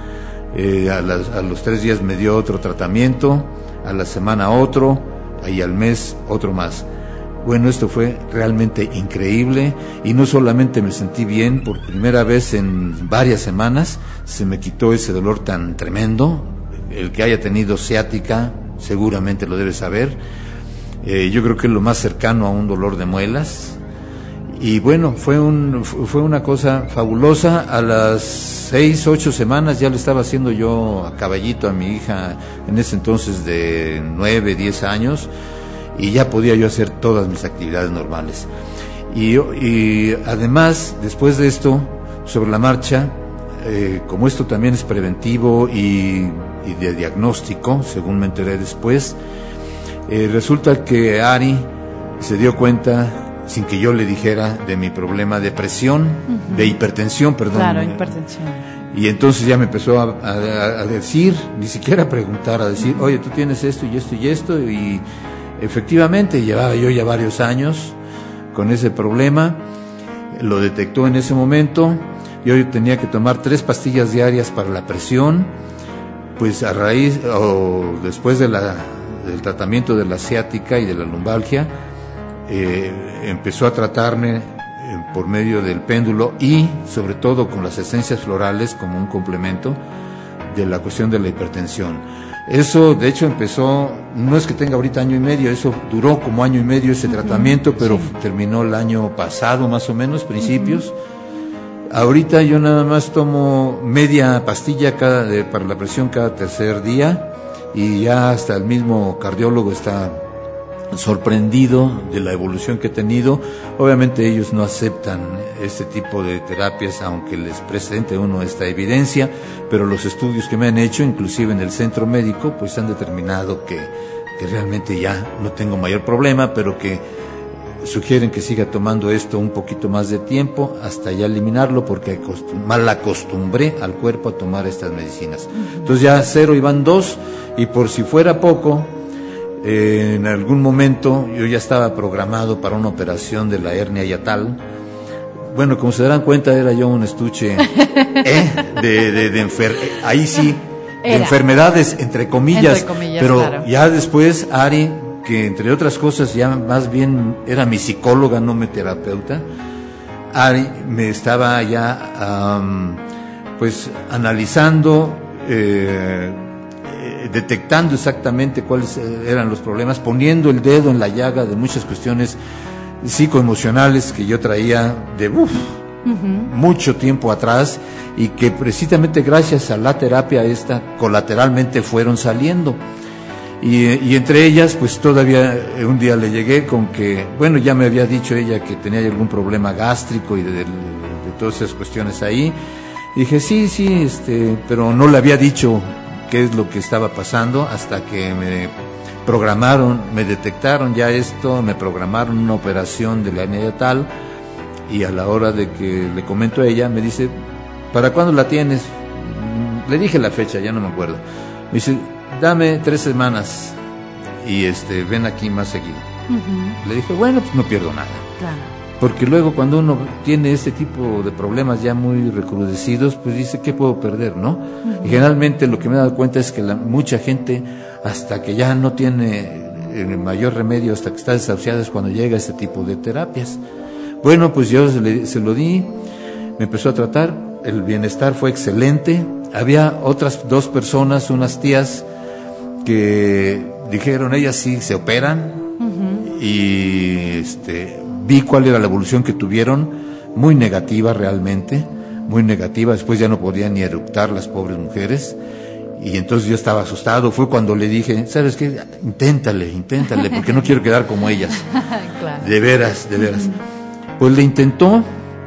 eh, a, las, a los tres días me dio otro tratamiento, a la semana otro, y al mes otro más. Bueno, esto fue realmente increíble, y no solamente me sentí bien, por primera vez en varias semanas se me quitó ese dolor tan tremendo. El que haya tenido ciática seguramente lo debe saber. Eh, yo creo que es lo más cercano a un dolor de muelas. Y bueno, fue un fue una cosa fabulosa. A las seis, ocho semanas ya le estaba haciendo yo a caballito a mi hija, en ese entonces de nueve, diez años, y ya podía yo hacer todas mis actividades normales. Y, y además, después de esto, sobre la marcha, eh, como esto también es preventivo y, y de diagnóstico, según me enteré después, eh, resulta que Ari se dio cuenta, sin que yo le dijera, de mi problema de presión, uh-huh. de hipertensión, perdón. Claro, hipertensión. Y entonces ya me empezó a, a, a decir, ni siquiera a preguntar, a decir, oye, tú tienes esto y esto y esto, y efectivamente llevaba yo ya varios años con ese problema, lo detectó en ese momento. Yo tenía que tomar tres pastillas diarias para la presión, pues a raíz, o después de la, del tratamiento de la ciática y de la lumbalgia, Eh, empezó a tratarme eh, por medio del péndulo y sobre todo con las esencias florales como un complemento de la cuestión de la hipertensión. Eso de hecho empezó, no es que tenga ahorita año y medio, eso duró como año y medio ese uh-huh. tratamiento, pero sí. terminó el año pasado más o menos, principios. Uh-huh. Ahorita yo nada más tomo media pastilla cada de, para la presión cada tercer día, y ya hasta el mismo cardiólogo está sorprendido de la evolución que he tenido. Obviamente ellos no aceptan este tipo de terapias, aunque les presente uno esta evidencia, pero los estudios que me han hecho, inclusive en el centro médico, pues han determinado que, que realmente ya no tengo mayor problema, pero que sugieren que siga tomando esto un poquito más de tiempo hasta ya eliminarlo, porque mal acostumbré al cuerpo a tomar estas medicinas. Entonces ya cero y van dos, y por si fuera poco, Eh, en algún momento yo ya estaba programado para una operación de la hernia hiatal. Bueno, como se darán cuenta, era yo un estuche ¿eh? de, de, de enfer ahí sí, de enfermedades, entre comillas, entre comillas, pero claro. Ya después Ari, que entre otras cosas ya más bien era mi psicóloga, no mi terapeuta, Ari me estaba ya um, pues analizando, eh, detectando exactamente cuáles eran los problemas, poniendo el dedo en la llaga de muchas cuestiones psicoemocionales que yo traía de uf, uh-huh. mucho tiempo atrás, y que precisamente gracias a la terapia esta colateralmente fueron saliendo. Y, y entre ellas, pues todavía un día le llegué con que, bueno, ya me había dicho ella que tenía algún problema gástrico y de, de, de todas esas cuestiones ahí. Y dije, sí, sí, este, pero no le había dicho qué es lo que estaba pasando hasta que me programaron, me detectaron ya esto, me programaron una operación de la hernia hiatal, y a la hora de que le comento a ella, me dice, ¿para cuándo la tienes? Le dije la fecha, ya no me acuerdo. Me dice, dame tres semanas y este ven aquí más seguido. Uh-huh. Le dije, bueno, pues no pierdo nada. Claro. porque luego cuando uno tiene este tipo de problemas ya muy recrudecidos, pues dice, ¿qué puedo perder, no? Uh-huh. Y generalmente lo que me he dado cuenta es que la, mucha gente, hasta que ya no tiene el mayor remedio, hasta que está desahuciada, es cuando llega este tipo de terapias. Bueno, pues yo se, le, se lo di, me empezó a tratar, el bienestar fue excelente. Había otras dos personas, unas tías, que dijeron, ellas sí se operan, uh-huh. y este, vi cuál era la evolución que tuvieron, muy negativa realmente, muy negativa. Después ya no podían ni eructar las pobres mujeres, y entonces yo estaba asustado. Fue cuando le dije, ¿sabes qué? Inténtale, inténtale, porque no quiero quedar como ellas. Claro. De veras, de veras. Uh-huh. Pues le intentó,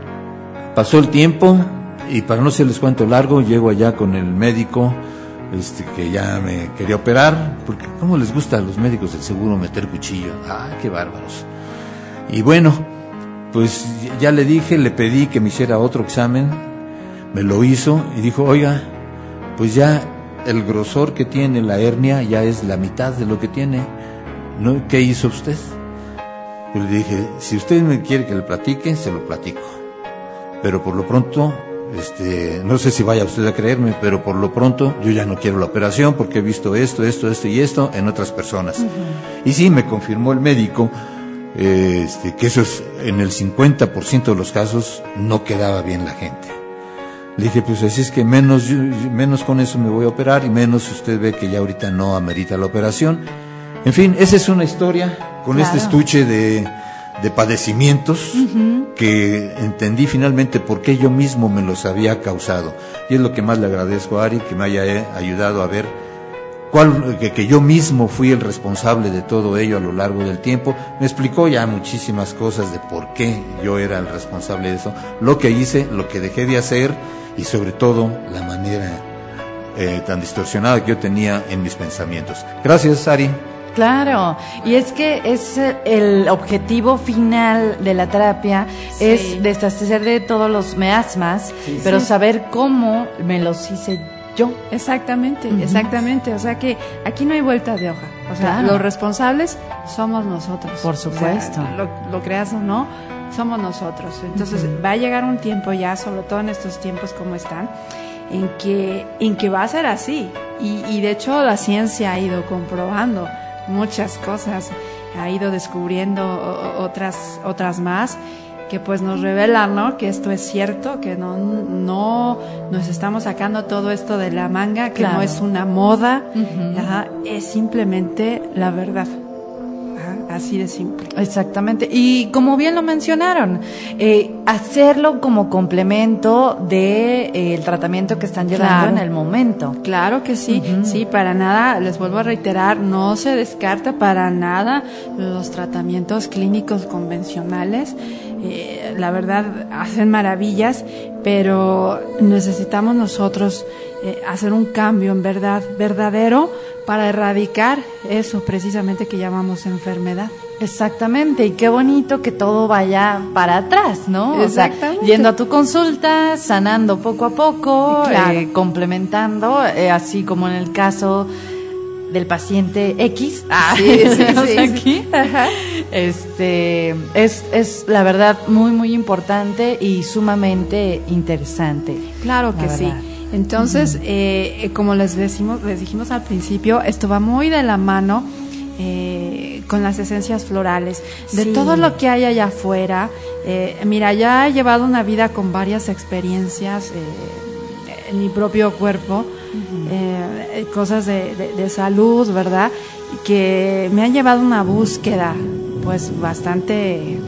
pasó el tiempo, y para no hacerles cuento largo, llego allá con el médico, este, que ya me quería operar, porque ¿cómo les gusta a los médicos del seguro meter cuchillo? ¡Ah, qué bárbaros! Y bueno, pues ya le dije, le pedí que me hiciera otro examen, me lo hizo y dijo, oiga, pues ya el grosor que tiene la hernia ya es la mitad de lo que tiene, ¿no? ¿Qué hizo usted? Pues le dije, si usted me quiere que le platique, se lo platico, pero por lo pronto, este, no sé si vaya usted a creerme, pero por lo pronto yo ya no quiero la operación porque he visto esto, esto, esto y esto en otras personas. Uh-huh. Y sí, me confirmó el médico, eh, este, que eso es, en el cincuenta por ciento de los casos no quedaba bien la gente. Le dije, pues así es que menos, menos con eso me voy a operar, y menos usted ve que ya ahorita no amerita la operación. En fin, esa es una historia con claro. este estuche de, de padecimientos, uh-huh. que entendí finalmente por qué yo mismo me los había causado. Y es lo que más le agradezco a Ari, que me haya ayudado a ver cuál, que, que yo mismo fui el responsable de todo ello a lo largo del tiempo. Me explicó ya muchísimas cosas de por qué yo era el responsable de eso, lo que hice, lo que dejé de hacer, y sobre todo la manera eh, tan distorsionada que yo tenía en mis pensamientos. Gracias, Ari. Claro, y es que es el objetivo final de la terapia, sí. es deshacer de todos los miasmas, sí, pero sí. saber cómo me los hice yo. Exactamente, uh-huh. exactamente, o sea que aquí no hay vuelta de hoja, o sea, claro. los responsables somos nosotros. Por supuesto. O sea, lo, lo creas o no, somos nosotros. Entonces uh-huh. va a llegar un tiempo ya, sobre todo en estos tiempos como están, en que, en que va a ser así, y, y de hecho la ciencia ha ido comprobando muchas cosas, ha ido descubriendo otras otras más que pues nos revelan, ¿no? Que esto es cierto, que no no nos estamos sacando todo esto de la manga, que claro. no es una moda, uh-huh. ajá, es simplemente la verdad. Así de simple. Exactamente. Y como bien lo mencionaron, eh, hacerlo como complemento de eh, el tratamiento que están llevando claro. en el momento. Claro que sí, uh-huh. sí, para nada, les vuelvo a reiterar, no se descarta para nada los tratamientos clínicos convencionales. Eh, la verdad, hacen maravillas, pero necesitamos nosotros eh, hacer un cambio en verdad, verdadero, para erradicar eso precisamente que llamamos enfermedad. Exactamente, y qué bonito que todo vaya para atrás, ¿no? Exactamente. O sea, yendo a tu consulta, sanando poco a poco, claro. eh, complementando, eh, así como en el caso del paciente X. Ah, sí, sí, sí, aquí. Sí. Ajá. Este, es, es la verdad muy, muy importante y sumamente interesante. Claro que sí. Entonces, uh-huh. eh, como les decimos, les dijimos al principio, esto va muy de la mano eh, con las esencias florales, de sí. todo lo que hay allá afuera. Eh, mira, ya he llevado una vida con varias experiencias eh, en mi propio cuerpo, uh-huh. eh, cosas de, de, de salud, ¿verdad? Que me han llevado una búsqueda, pues, bastante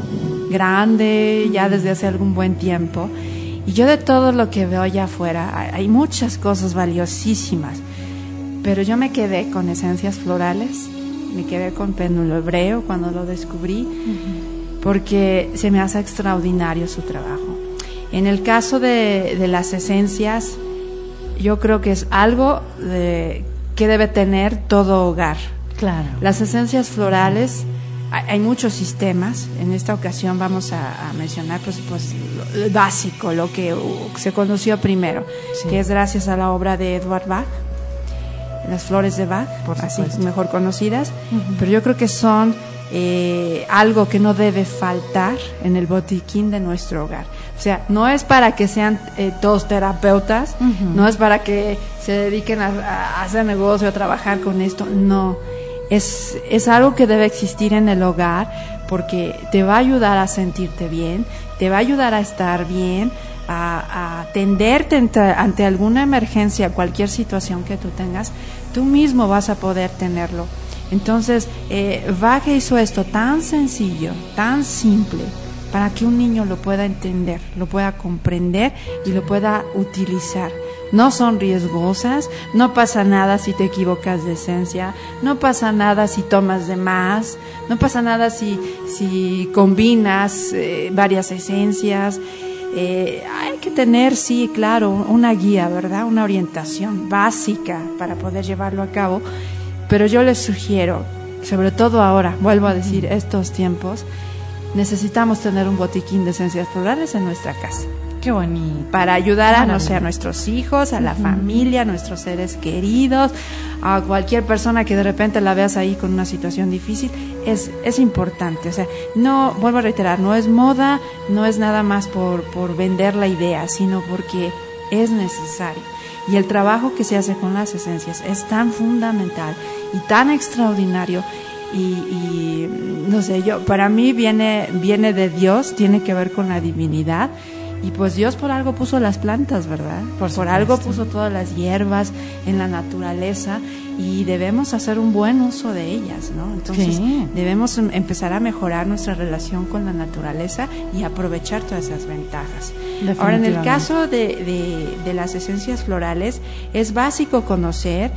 grande, ya desde hace algún buen tiempo. Y yo de todo lo que veo allá afuera, hay muchas cosas valiosísimas, pero yo me quedé con esencias florales, me quedé con péndulo hebreo cuando lo descubrí, uh-huh. porque se me hace extraordinario su trabajo. En el caso de, de las esencias, yo creo que es algo de, que debe tener todo hogar. Claro. Las esencias florales, hay muchos sistemas. En esta ocasión vamos a, a mencionar pues, pues lo básico, lo que uh, se conoció primero, sí. que es gracias a la obra de Edward Bach, las flores de Bach, por así mejor conocidas, uh-huh. pero yo creo que son eh, algo que no debe faltar en el botiquín de nuestro hogar. O sea, no es para que sean eh, todos terapeutas, uh-huh. no es para que se dediquen a, a hacer negocio, a trabajar con esto, no. Es, es algo que debe existir en el hogar porque te va a ayudar a sentirte bien, te va a ayudar a estar bien, a, a atenderte ante, ante alguna emergencia, cualquier situación que tú tengas, tú mismo vas a poder tenerlo. Entonces, eh, Vage hizo esto tan sencillo, tan simple, para que un niño lo pueda entender, lo pueda comprender y lo pueda utilizar. No son riesgosas, no pasa nada si te equivocas de esencia, no pasa nada si tomas de más, no pasa nada si, si combinas eh, varias esencias. Eh, hay que tener, sí, claro, una guía, ¿verdad? Una orientación básica para poder llevarlo a cabo, pero yo les sugiero, sobre todo ahora, vuelvo a decir, estos tiempos, necesitamos tener un botiquín de esencias florales en nuestra casa. Qué bonito. Para ayudar a, no sé, a nuestros hijos, a la uh-huh. familia, a nuestros seres queridos, a cualquier persona que de repente la veas ahí con una situación difícil, es, es importante. O sea, no, vuelvo a reiterar, no es moda, no es nada más por, por vender la idea, sino porque es necesario. Y el trabajo que se hace con las esencias es tan fundamental y tan extraordinario. Y, y no sé, yo, para mí viene, viene de Dios, tiene que ver con la divinidad. Y pues Dios por algo puso las plantas, ¿verdad? Por, por algo puso todas las hierbas en la naturaleza y debemos hacer un buen uso de ellas, ¿no? Entonces sí. debemos empezar a mejorar nuestra relación con la naturaleza y aprovechar todas esas ventajas. Ahora, en el caso de, de, de las esencias florales, es básico conocer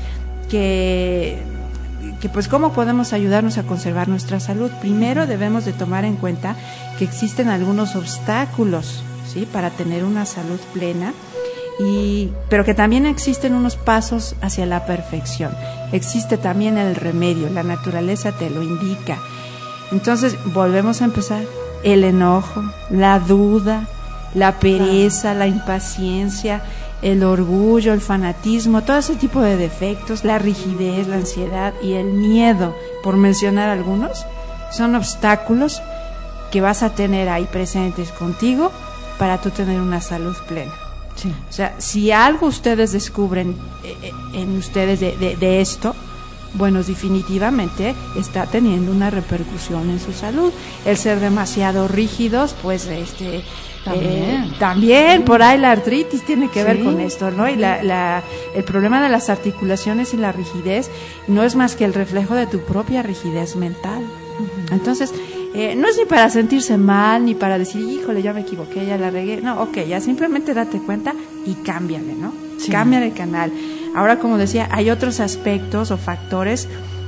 que... que pues cómo podemos ayudarnos a conservar nuestra salud. Primero debemos de tomar en cuenta que existen algunos obstáculos, ¿sí?, para tener una salud plena, y pero que también existen unos pasos hacia la perfección. Existe también el remedio, la naturaleza te lo indica. Entonces, volvemos a empezar. El enojo, la duda, la pereza, la impaciencia, el orgullo, el fanatismo, todo ese tipo de defectos, la rigidez, la ansiedad y el miedo, por mencionar algunos, son obstáculos que vas a tener ahí presentes contigo para tú tener una salud plena. Sí. O sea, si algo ustedes descubren eh, en ustedes de, de, de esto, bueno, definitivamente está teniendo una repercusión en su salud. El ser demasiado rígidos, pues este también, eh, también sí. por ahí la artritis tiene que sí. ver con esto, ¿no? Y la, la, el problema de las articulaciones y la rigidez no es más que el reflejo de tu propia rigidez mental. Uh-huh. Entonces, eh, no es ni para sentirse mal, ni para decir, híjole, ya me equivoqué, ya la regué. No, ok, ya simplemente date cuenta y cámbiale, ¿no? Sí. Cámbiale el canal. Ahora, como decía, hay otros aspectos o factores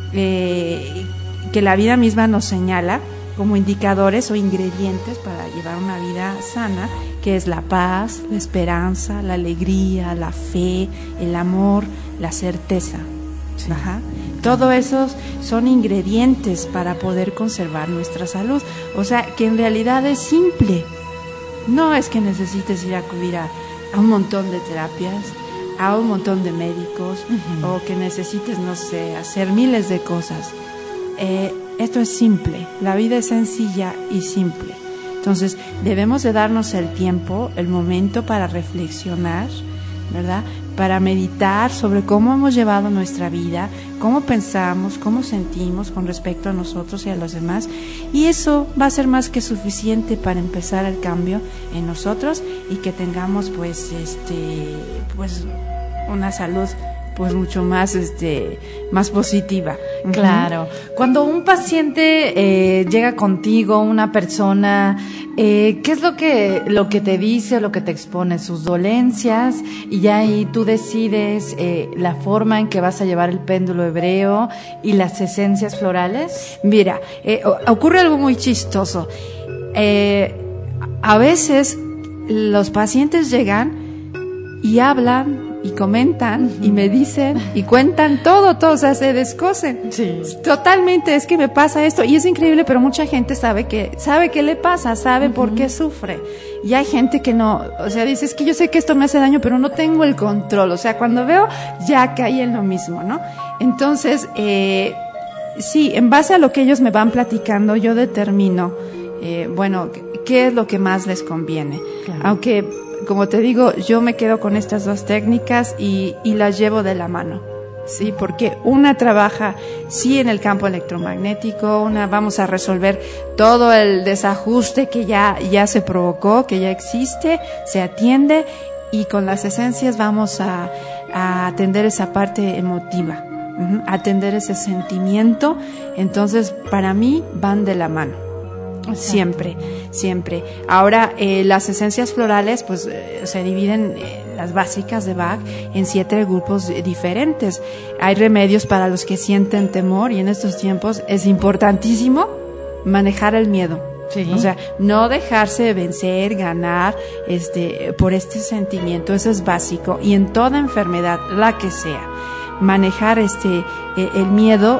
eh, que la vida misma nos señala como indicadores o ingredientes para llevar una vida sana, que es la paz, la esperanza, la alegría, la fe, el amor, la certeza. Sí. Ajá. Todo esos son ingredientes para poder conservar nuestra salud. O sea, que en realidad es simple. No es que necesites ir a acudir a, a un montón de terapias, a un montón de médicos, uh-huh. o que necesites, no sé, hacer miles de cosas. Eh, esto es simple, la vida es sencilla y simple. Entonces, debemos de darnos el tiempo, el momento para reflexionar, ¿verdad? Para meditar sobre cómo hemos llevado nuestra vida, cómo pensamos, cómo sentimos con respecto a nosotros y a los demás. Y eso va a ser más que suficiente para empezar el cambio en nosotros y que tengamos, pues, este, pues, una salud pues mucho más este más positiva. Claro. Uh-huh. Cuando un paciente eh, llega contigo, una persona, eh, ¿qué es lo que lo que te dice o lo que te expone? Sus dolencias, y ya ahí tú decides eh, la forma en que vas a llevar el péndulo hebreo y las esencias florales. Mira, eh, ocurre algo muy chistoso. Eh, a veces los pacientes llegan y hablan y comentan, uh-huh. y me dicen y cuentan todo, todo, o sea, se descosen. Sí. Totalmente, es que me pasa esto, y es increíble, pero mucha gente sabe que sabe qué le pasa, sabe uh-huh. por qué sufre. Y hay gente que no, o sea, dice, es que yo sé que esto me hace daño, pero no tengo el control. O sea, cuando veo, ya caí en lo mismo, ¿no? Entonces, eh, sí, en base a lo que ellos me van platicando, yo determino, eh, bueno, qué es lo que más les conviene. Claro. Aunque, como te digo, yo me quedo con estas dos técnicas y, y las llevo de la mano. Sí, porque una trabaja sí en el campo electromagnético, una vamos a resolver todo el desajuste que ya, ya se provocó, que ya existe, se atiende, y con las esencias vamos a, a atender esa parte emotiva, uh-huh, atender ese sentimiento. Entonces, para mí van de la mano. Siempre, siempre. Ahora, eh, las esencias florales, pues, eh, se dividen, eh, las básicas de Bach, en siete grupos diferentes. Hay remedios para los que sienten temor, y en estos tiempos es importantísimo manejar el miedo. Sí. O sea, no dejarse vencer, ganar, este, por este sentimiento. Eso es básico. Y en toda enfermedad, la que sea, manejar este, eh, el miedo.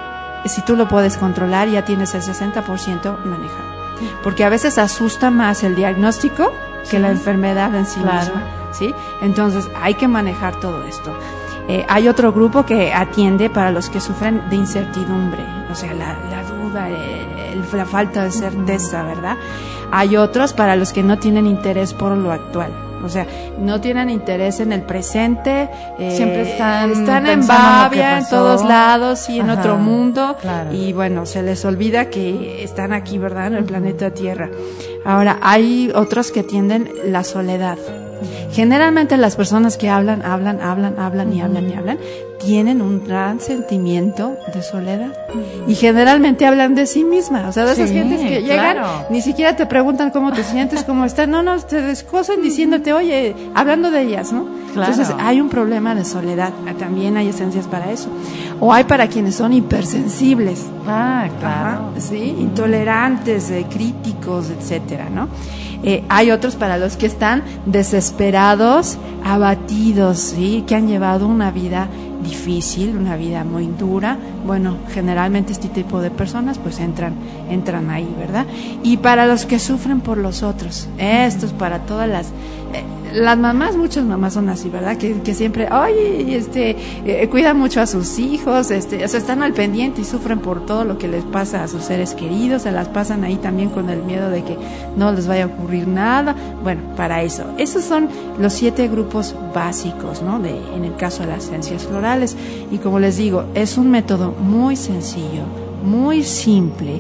Si tú lo puedes controlar, ya tienes el sesenta por ciento manejado. Porque a veces asusta más el diagnóstico que sí. la enfermedad en sí claro. misma, ¿sí? Entonces, hay que manejar todo esto. Eh, hay otro grupo que atiende para los que sufren de incertidumbre, o sea, la, la duda, el, la falta de certeza, ¿verdad? Hay otros para los que no tienen interés por lo actual. O sea, no tienen interés en el presente, eh, siempre están, están en Babia, en todos lados y en Ajá, otro mundo, claro. y bueno, se les olvida que están aquí, ¿verdad?, en el planeta Tierra. Ahora, hay otros que atienden la soledad. Generalmente las personas que hablan, hablan, hablan, hablan y hablan y hablan, tienen un gran sentimiento de soledad. Y generalmente hablan de sí mismas. O sea, de esas sí, gentes que llegan, claro. ni siquiera te preguntan cómo te sientes, cómo estás. No, no, te descosan diciéndote, oye, hablando de ellas, ¿no? Claro. Entonces, hay un problema de soledad. También hay esencias para eso. O hay para quienes son hipersensibles. Ah, claro. Ajá, sí, intolerantes, eh, críticos, etcétera, ¿no? Eh, hay otros para los que están desesperados, abatidos, ¿sí? Que han llevado una vida difícil, una vida muy dura. Bueno, generalmente este tipo de personas pues entran entran ahí, ¿verdad? Y para los que sufren por los otros, esto es para todas las eh, las mamás, muchas mamás son así, ¿verdad? Que, que siempre, oye, este, eh, cuidan mucho a sus hijos, este, o sea, están al pendiente y sufren por todo lo que les pasa a sus seres queridos, se las pasan ahí también con el miedo de que no les vaya a ocurrir nada. Bueno, para eso, esos son los siete grupos básicos, ¿no? De, en el caso de las esencias florales. Y como les digo, es un método muy sencillo, muy simple,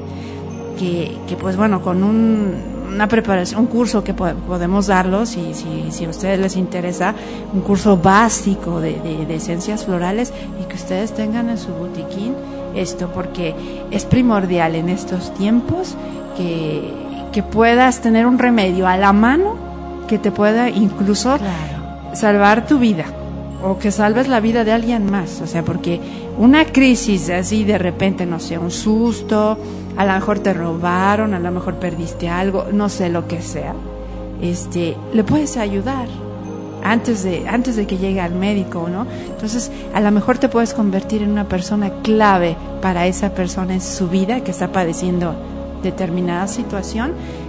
que, que pues bueno, con un una preparación, un curso que po- podemos darlos, si, si, si a ustedes les interesa, un curso básico de, de, de esencias florales, y que ustedes tengan en su botiquín esto, porque es primordial en estos tiempos que, que puedas tener un remedio a la mano que te pueda incluso claro. salvar tu vida, o que salves la vida de alguien más. O sea, porque una crisis así de repente, no sé, un susto, a lo mejor te robaron, a lo mejor perdiste algo, no sé, lo que sea, este, le puedes ayudar antes de antes de que llegue al médico, ¿no? Entonces, a lo mejor te puedes convertir en una persona clave para esa persona en su vida que está padeciendo determinada situación,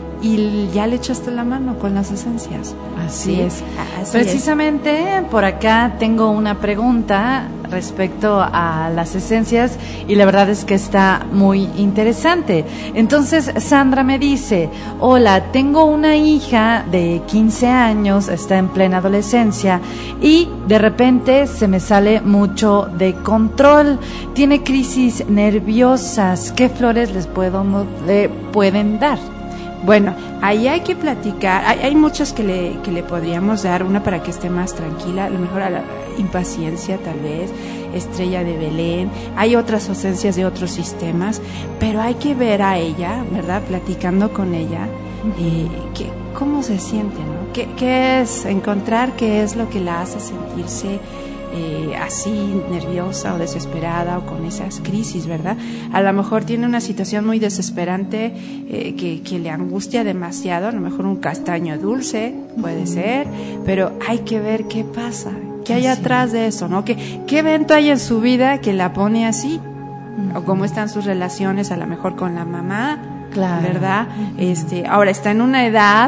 y ya le echaste la mano con las esencias. Así ¿sí? es. Así Precisamente es. Por acá tengo una pregunta respecto a las esencias, y la verdad es que está muy interesante. Entonces, Sandra me dice, hola, tengo una hija de quince años, está en plena adolescencia, y de repente se me sale mucho de control, tiene crisis nerviosas, ¿qué flores les puedo, le pueden dar? Bueno, ahí hay que platicar, hay, hay muchas que le, que le podríamos dar, una para que esté más tranquila, a lo mejor a la impaciencia tal vez, estrella de Belén, hay otras esencias de otros sistemas, pero hay que ver a ella, ¿verdad? Platicando con ella, eh, que, cómo se siente, ¿no? ¿Qué, qué es encontrar qué es lo que la hace sentirse Eh, así nerviosa o desesperada o con esas crisis, ¿verdad? A lo mejor tiene una situación muy desesperante eh, que, que le angustia demasiado, a lo mejor un castaño dulce puede ser, pero hay que ver qué pasa, qué hay atrás de eso, ¿no? ¿Qué, qué evento hay en su vida que la pone así? O cómo están sus relaciones a lo mejor con la mamá, claro. ¿verdad? Este, ahora está en una edad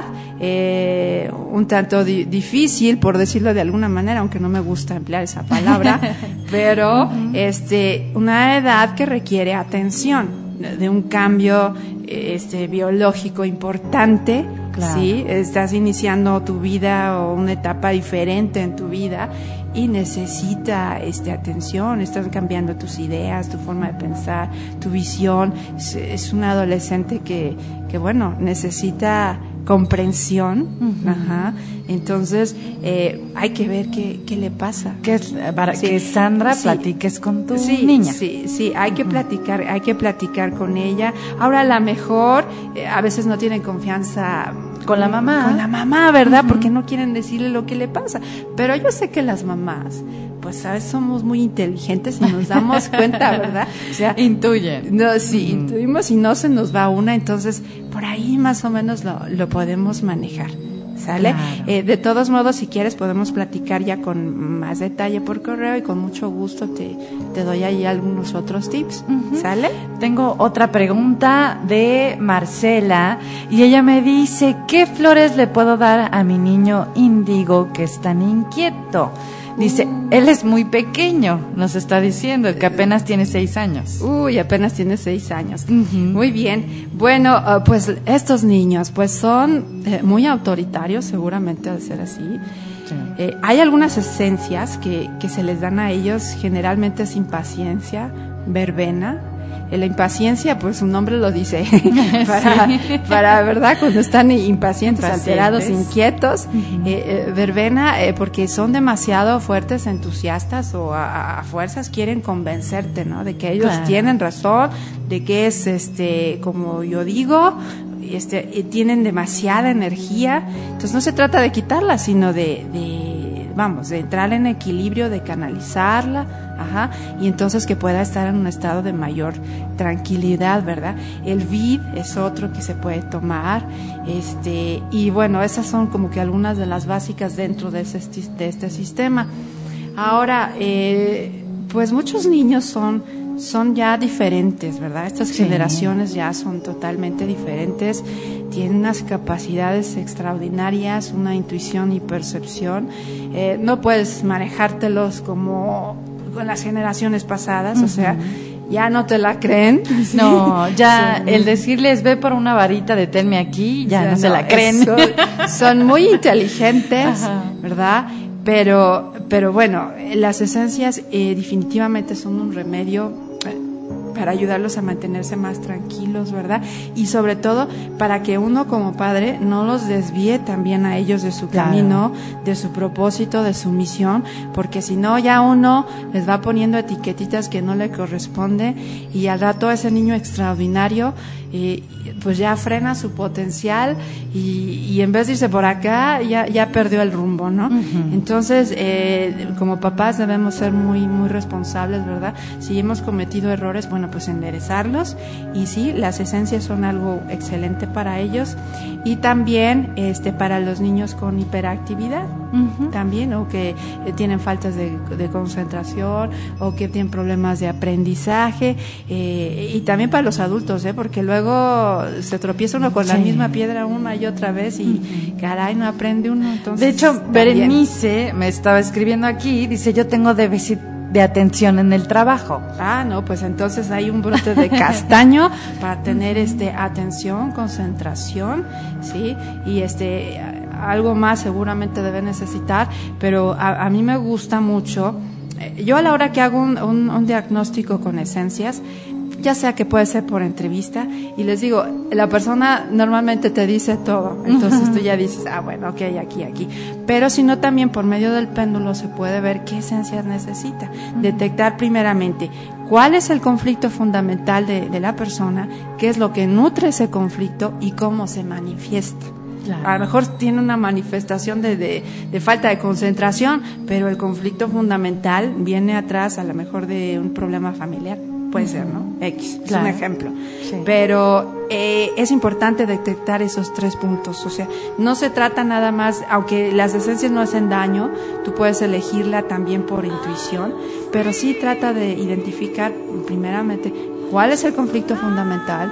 eh, un tanto di- difícil, por decirlo de alguna manera, aunque no me gusta emplear esa palabra, pero uh-huh. este, una edad que requiere atención, de un cambio este biológico importante, claro. ¿sí? Estás iniciando tu vida o una etapa diferente en tu vida y necesita este atención, estás cambiando tus ideas, tu forma de pensar, tu visión. Es, es un adolescente que, que bueno, necesita comprensión, uh-huh. ajá. Entonces eh, hay que ver qué, qué le pasa. Que es, para sí. que Sandra sí. platiques con tu sí, niña. Sí, sí, hay uh-huh. que platicar, hay que platicar con ella. Ahora a lo mejor eh, a veces no tienen confianza con la mamá, con la mamá, ¿verdad? Uh-huh. Porque no quieren decirle lo que le pasa. Pero yo sé que las mamás, pues sabes, somos muy inteligentes y nos damos cuenta, ¿verdad? O sea, intuyen. No, sí, uh-huh. intuimos y no se nos va una, entonces por ahí más o menos lo, lo podemos manejar. ¿Sale? Claro. Eh, de todos modos, si quieres, podemos platicar ya con más detalle por correo y con mucho gusto te, te doy ahí algunos otros tips. Uh-huh. ¿Sale? Tengo otra pregunta de Marcela y ella me dice, ¿qué flores le puedo dar a mi niño índigo que es tan inquieto? Dice, él es muy pequeño, nos está diciendo, que apenas tiene seis años. Uy, apenas tiene seis años. Uh-huh. Muy bien. Bueno, uh, pues estos niños, pues son eh, muy autoritarios, seguramente ha de ser así. Sí. Eh, hay algunas esencias que, que se les dan a ellos, generalmente sin paciencia, verbena. La impaciencia, pues su nombre lo dice, para, sí. para, ¿verdad? Cuando están impacientes, impacientes. alterados, inquietos, uh-huh. eh, eh, verbena, eh, porque son demasiado fuertes, entusiastas o a, a fuerzas quieren convencerte, ¿no? De que ellos claro. tienen razón, de que es, este, como yo digo, este, y tienen demasiada energía. Entonces no se trata de quitarla, sino de, de, vamos, de entrar en equilibrio, de canalizarla. Ajá, y entonces que pueda estar en un estado de mayor tranquilidad, ¿verdad? El vid es otro que se puede tomar, este, y bueno, esas son como que algunas de las básicas dentro de, ese, de este sistema. Ahora, eh, pues muchos niños son, son ya diferentes, ¿verdad? Estas sí. generaciones ya son totalmente diferentes, tienen unas capacidades extraordinarias, una intuición y percepción, eh, no puedes manejártelos como con las generaciones pasadas, uh-huh. o sea, ya no te la creen. ¿sí? No, ya sí. el decirles ve por una varita de tenme aquí, ya o sea, no, no se la creen. Son, son muy inteligentes, ajá. ¿verdad? Pero, pero bueno, las esencias eh, definitivamente son un remedio para ayudarlos a mantenerse más tranquilos, ¿verdad? Y sobre todo para que uno como padre no los desvíe también a ellos de su claro. camino, de su propósito, de su misión, porque si no ya uno les va poniendo etiquetitas que no le corresponde y al rato ese niño extraordinario eh, pues ya frena su potencial y, y en vez de irse por acá ya, ya perdió el rumbo, ¿no? Uh-huh. Entonces eh, como papás debemos ser muy, muy responsables, ¿verdad? Si hemos cometido errores, bueno, pues enderezarlos y sí, las esencias son algo excelente para ellos y también este para los niños con hiperactividad uh-huh. también o que eh, tienen faltas de, de concentración o que tienen problemas de aprendizaje eh, y también para los adultos, ¿eh? Porque luego se tropieza uno con sí. la misma piedra una y otra vez y uh-huh. caray, no aprende uno. Entonces, de hecho, también. Berenice me estaba escribiendo aquí, dice yo tengo déficit de atención en el trabajo. Ah, no, pues entonces hay un brote de castaño para tener este atención, concentración, ¿sí? Y este algo más seguramente debe necesitar, pero a, a mí me gusta mucho. Yo a la hora que hago un, un, un diagnóstico con esencias, ya sea que puede ser por entrevista, y les digo, la persona normalmente te dice todo, entonces uh-huh. tú ya dices, ah, bueno, ok, aquí, aquí, pero si no también por medio del péndulo se puede ver qué esencias necesita, uh-huh. detectar primeramente cuál es el conflicto fundamental de, de la persona, qué es lo que nutre ese conflicto y cómo se manifiesta. Claro. A lo mejor tiene una manifestación de, de, de falta de concentración, pero el conflicto fundamental viene atrás a lo mejor de un problema familiar. Puede ser, ¿no? X, claro. Es un ejemplo. Sí. Pero eh, es importante detectar esos tres puntos. O sea, no se trata nada más, aunque las esencias no hacen daño, tú puedes elegirla también por intuición, pero sí trata de identificar primeramente cuál es el conflicto fundamental,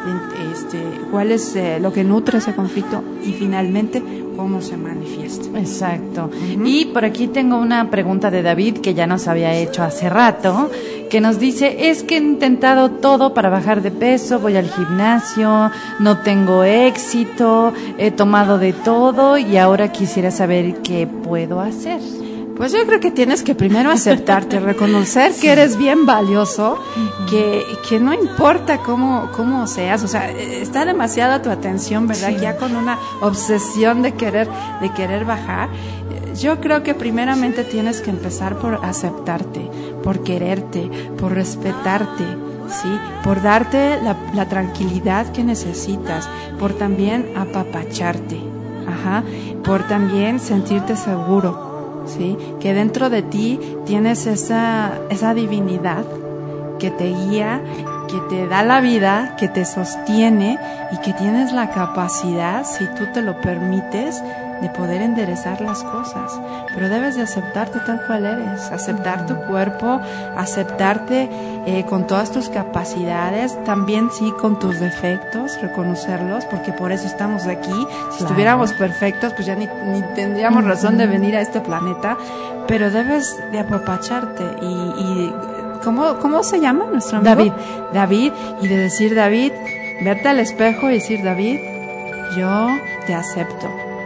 este, cuál es eh, lo que nutre ese conflicto y finalmente cómo se manifiesta. Exacto. Uh-huh. Y por aquí tengo una pregunta de David que ya nos había hecho hace rato, que nos dice, es que he intentado todo para bajar de peso, voy al gimnasio, no tengo éxito, he tomado de todo y ahora quisiera saber qué puedo hacer. Pues yo creo que tienes que primero aceptarte, reconocer que eres bien valioso, uh-huh. que, que no importa cómo, cómo seas, o sea, está demasiada tu atención, ¿verdad? Sí. Ya con una obsesión de querer, de querer bajar. Yo creo que primeramente tienes que empezar por aceptarte, por quererte, por respetarte, ¿sí? Por darte la, la tranquilidad que necesitas, por también apapacharte, ajá, por también sentirte seguro. ¿Sí? Que dentro de ti tienes esa, esa divinidad que te guía, que te da la vida, que te sostiene y que tienes la capacidad, si tú te lo permites, de poder enderezar las cosas. Pero debes de aceptarte tal cual eres, aceptar tu cuerpo, aceptarte eh, con todas tus capacidades, también sí con tus defectos, reconocerlos, porque por eso estamos aquí. Si claro. estuviéramos perfectos, pues ya ni, ni tendríamos razón de venir a este planeta, pero debes de apapacharte y, y ¿cómo, ¿cómo se llama nuestro amigo? David. David, y de decir, David, verte al espejo y decir, David, yo te acepto.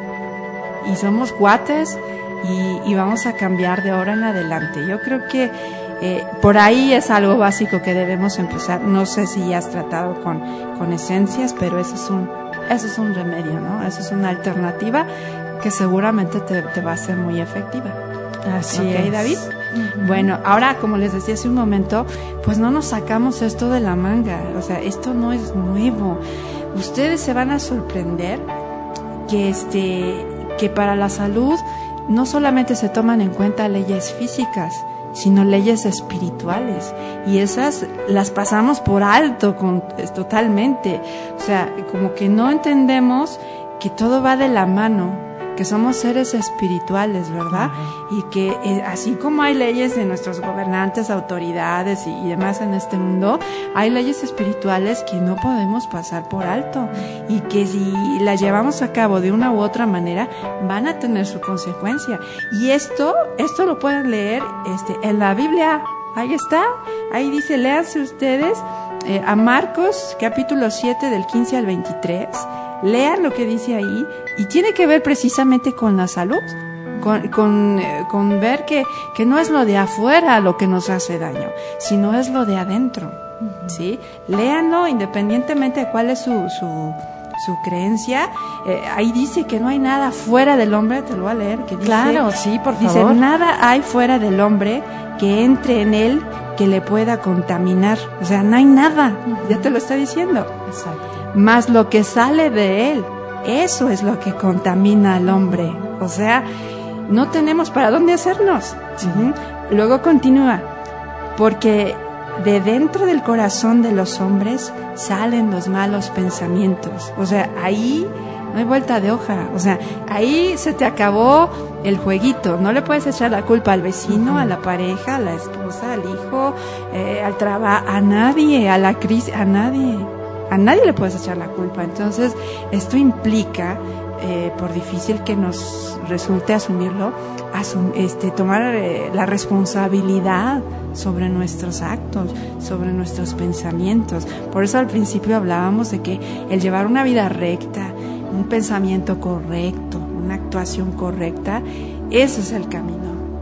Y somos cuates y, y vamos a cambiar de ahora en adelante. Yo creo que eh, por ahí es algo básico que debemos empezar. No sé si ya has tratado con, con esencias, pero eso es un, eso es un remedio, ¿no? Eso es una alternativa que seguramente te, te va a ser muy efectiva. Así ¿Okay, es. David? Uh-huh. Bueno, ahora, como les decía hace un momento, pues no nos sacamos esto de la manga. O sea, esto no es nuevo. Ustedes se van a sorprender que este... que para la salud no solamente se toman en cuenta leyes físicas, sino leyes espirituales, y esas las pasamos por alto con, totalmente. O sea, como que no entendemos que todo va de la mano, que somos seres espirituales, ¿verdad? Uh-huh. Y que eh, así como hay leyes de nuestros gobernantes, autoridades y, y demás en este mundo, hay leyes espirituales que no podemos pasar por alto y que si las llevamos a cabo de una u otra manera van a tener su consecuencia. Y esto, esto lo pueden leer este, en la Biblia. Ahí está, ahí dice, léanse ustedes eh, a Marcos capítulo siete del quince al veintitrés. Lean lo que dice ahí y tiene que ver precisamente con la salud, con, con, eh, con ver que, que no es lo de afuera lo que nos hace daño, sino es lo de adentro, ¿sí? Léanlo independientemente de cuál es su, su, su creencia. Eh, ahí dice que no hay nada fuera del hombre, te lo voy a leer, que dice, claro, sí, por dice, favor. nada hay fuera del hombre que entre en él que le pueda contaminar. O sea, no hay nada, uh-huh. ya te lo está diciendo. Exacto. Más lo que sale de él, eso es lo que contamina al hombre. O sea, no tenemos para dónde hacernos. Uh-huh. Luego continúa, porque de dentro del corazón de los hombres salen los malos pensamientos. O sea, ahí no hay vuelta de hoja. O sea, ahí se te acabó el jueguito. No le puedes echar la culpa al vecino, uh-huh. a la pareja, a la esposa, al hijo, eh, al trabajo, a nadie, a la crisis, a nadie. A nadie le puedes echar la culpa. Entonces, esto implica, eh, por difícil que nos resulte asumirlo, asum- este, tomar eh, la responsabilidad sobre nuestros actos, sobre nuestros pensamientos. Por eso al principio hablábamos de que el llevar una vida recta, un pensamiento correcto, una actuación correcta, ese es el camino.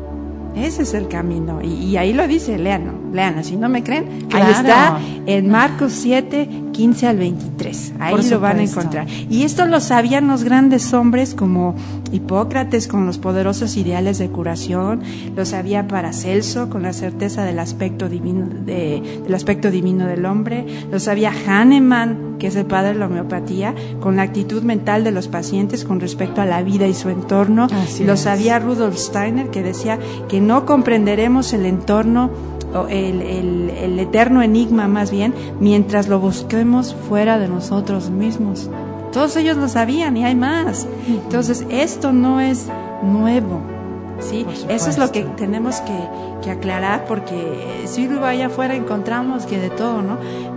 Ese es el camino. Y, y ahí lo dice, léanlo, léanlo. Si no me creen, claro. Ahí está en Marcos siete, quince al veintitrés. Ahí lo van a encontrar. Y esto lo sabían los grandes hombres como Hipócrates con los poderosos ideales de curación, lo sabía Paracelso con la certeza del aspecto divino, de, del aspecto divino del hombre, lo sabía Hahnemann, que es el padre de la homeopatía, con la actitud mental de los pacientes con respecto a la vida y su entorno. Así lo es. Sabía Rudolf Steiner, que decía que no comprenderemos el entorno, o el, el, el eterno enigma más bien, mientras lo busquemos fuera de nosotros mismos. Todos ellos lo sabían y hay más. Entonces, esto no es nuevo, ¿sí? Eso es lo que tenemos que, que aclarar, porque si allá afuera encontramos que de todo, ¿no?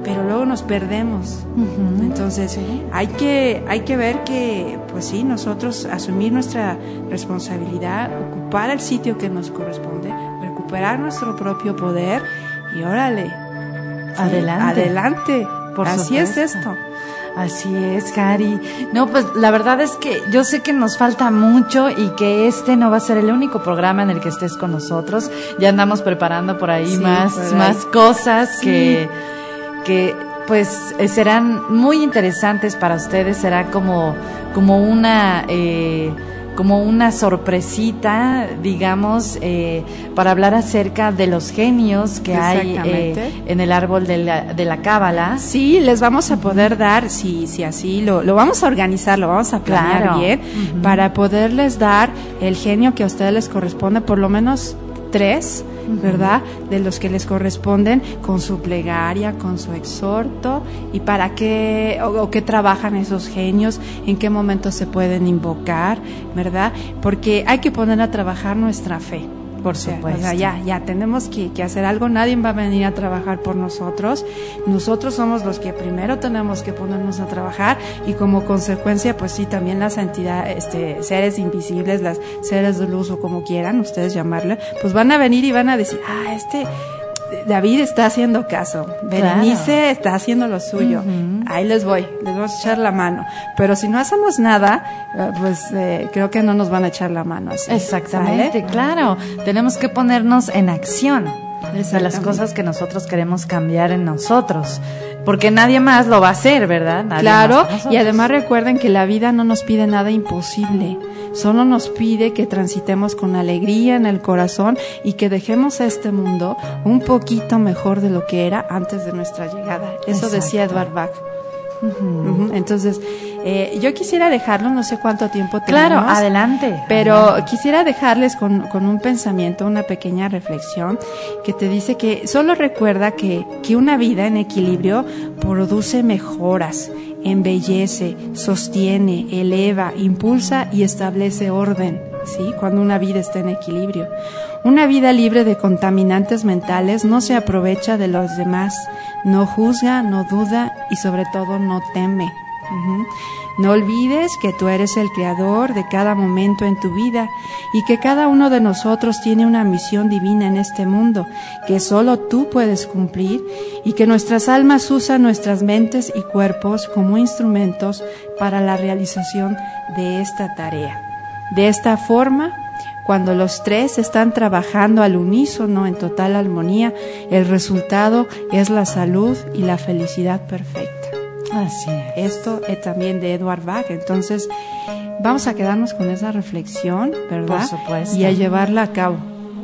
pero luego nos perdemos. Uh-huh. Entonces, sí. hay que hay que ver que, pues sí, nosotros asumir nuestra responsabilidad, ocupar el sitio que nos corresponde, recuperar nuestro propio poder y órale, sí, adelante. Adelante. Por Así supuesto. es esto. Así es, Cari. No, pues la verdad es que yo sé que nos falta mucho y que este no va a ser el único programa en el que estés con nosotros. Ya andamos preparando por ahí Sí, más, por ahí. más cosas Sí. que, que pues eh, serán muy interesantes para ustedes. Será como, como una, eh, como una sorpresita, digamos, eh, para hablar acerca de los genios que hay Exactamente. eh, en el árbol de la, de la Cábala. Sí, les vamos a poder dar, si, si así lo, lo vamos a organizar, lo vamos a planear Claro. bien, Uh-huh. para poderles dar el genio que a ustedes les corresponde, por lo menos tres, Uh-huh. ¿verdad? De los que les corresponden, con su plegaria, con su exhorto, y para qué, o, o qué trabajan esos genios, en qué momentos se pueden invocar, ¿verdad? Porque hay que poner a trabajar nuestra fe. Por O sea, supuesto. o sea, ya, ya tenemos que, que hacer algo, nadie va a venir a trabajar por nosotros, nosotros somos los que primero tenemos que ponernos a trabajar y como consecuencia, pues sí, también las entidades, este, seres invisibles, las seres de luz o como quieran ustedes llamarle, pues van a venir y van a decir, ah, este David está haciendo caso, Berenice Claro. está haciendo lo suyo, Uh-huh. ahí les voy, les vamos a echar la mano, pero si no hacemos nada, eh, pues eh, creo que no nos van a echar la mano. Así, Exactamente, ¿sale? claro. Tenemos que ponernos en acción de las Exactamente. cosas que nosotros queremos cambiar en nosotros. Porque nadie más lo va a hacer, ¿verdad? Nadie Claro, más que nosotros. y además recuerden que la vida no nos pide nada imposible, solo nos pide que transitemos con alegría en el corazón y que dejemos a este mundo un poquito mejor de lo que era antes de nuestra llegada. Eso Exacto. decía Edvard Bach. Uh-huh. Ujú. Entonces, eh, yo quisiera dejarlo, no sé cuánto tiempo tenemos. Claro, adelante. Pero adelante. quisiera dejarles con, con un pensamiento, una pequeña reflexión que te dice que solo recuerda que, que una vida en equilibrio produce mejoras, embellece, sostiene, eleva, impulsa y establece orden, ¿sí? Cuando una vida está en equilibrio. Una vida libre de contaminantes mentales no se aprovecha de los demás, no juzga, no duda y sobre todo no teme. Uh-huh. No olvides que tú eres el creador de cada momento en tu vida y que cada uno de nosotros tiene una misión divina en este mundo que solo tú puedes cumplir y que nuestras almas usan nuestras mentes y cuerpos como instrumentos para la realización de esta tarea. De esta forma, cuando los tres están trabajando al unísono en total armonía, el resultado es la salud y la felicidad perfecta. Así es. Esto es también de Edvard Bach. Entonces, vamos a quedarnos con esa reflexión, ¿verdad? Por supuesto. Y a llevarla a cabo.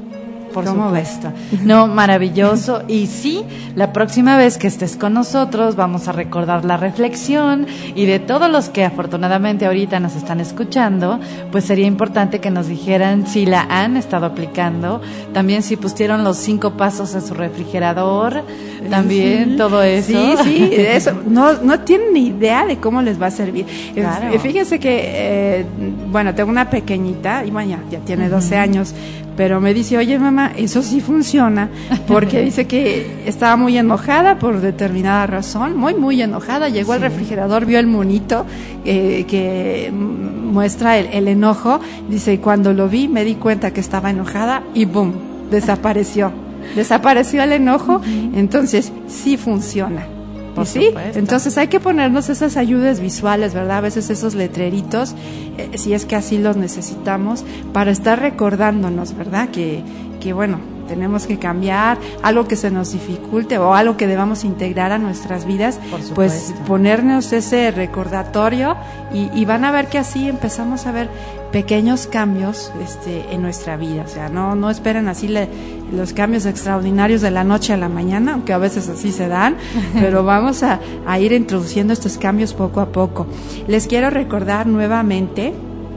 Por ¿Cómo supuesto. No, maravilloso. Y sí, la próxima vez que estés con nosotros vamos a recordar la reflexión y de todos los que afortunadamente ahorita nos están escuchando, pues sería importante que nos dijeran si la han estado aplicando, también si pusieron los cinco pasos en su refrigerador, también Sí, todo eso. Sí, sí, eso. No, no tienen ni idea de cómo les va a servir. Claro. Eh, Fíjense que, eh, bueno, tengo una pequeñita, y bueno, ya, ya tiene doce años, pero me dice, oye mamá, eso sí funciona, porque dice que estaba muy enojada por determinada razón, muy, muy enojada, llegó al Sí. refrigerador, vio el monito eh, que muestra el, el enojo, dice, y cuando lo vi me di cuenta que estaba enojada y boom, desapareció, desapareció el enojo, entonces sí funciona. Por ¿Y sí? supuesto. Entonces hay que ponernos esas ayudas visuales, ¿verdad? A veces esos letreritos, eh, si es que así los necesitamos, para estar recordándonos, ¿verdad? Que, que bueno, tenemos que cambiar algo que se nos dificulte o algo que debamos integrar a nuestras vidas, Por supuesto. pues ponernos ese recordatorio y, y van a ver que así empezamos a ver pequeños cambios este, en nuestra vida. O sea, no, no esperen así le, los cambios extraordinarios de la noche a la mañana, aunque a veces así se dan, pero vamos a, a ir introduciendo estos cambios poco a poco. Les quiero recordar nuevamente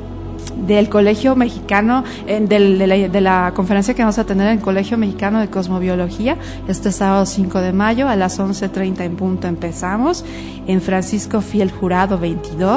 del Colegio Mexicano, eh, del, de, la, de la conferencia que vamos a tener en el Colegio Mexicano de Cosmobiología, este sábado cinco de mayo a las once treinta en punto empezamos, en Francisco Fiel Jurado veintidós,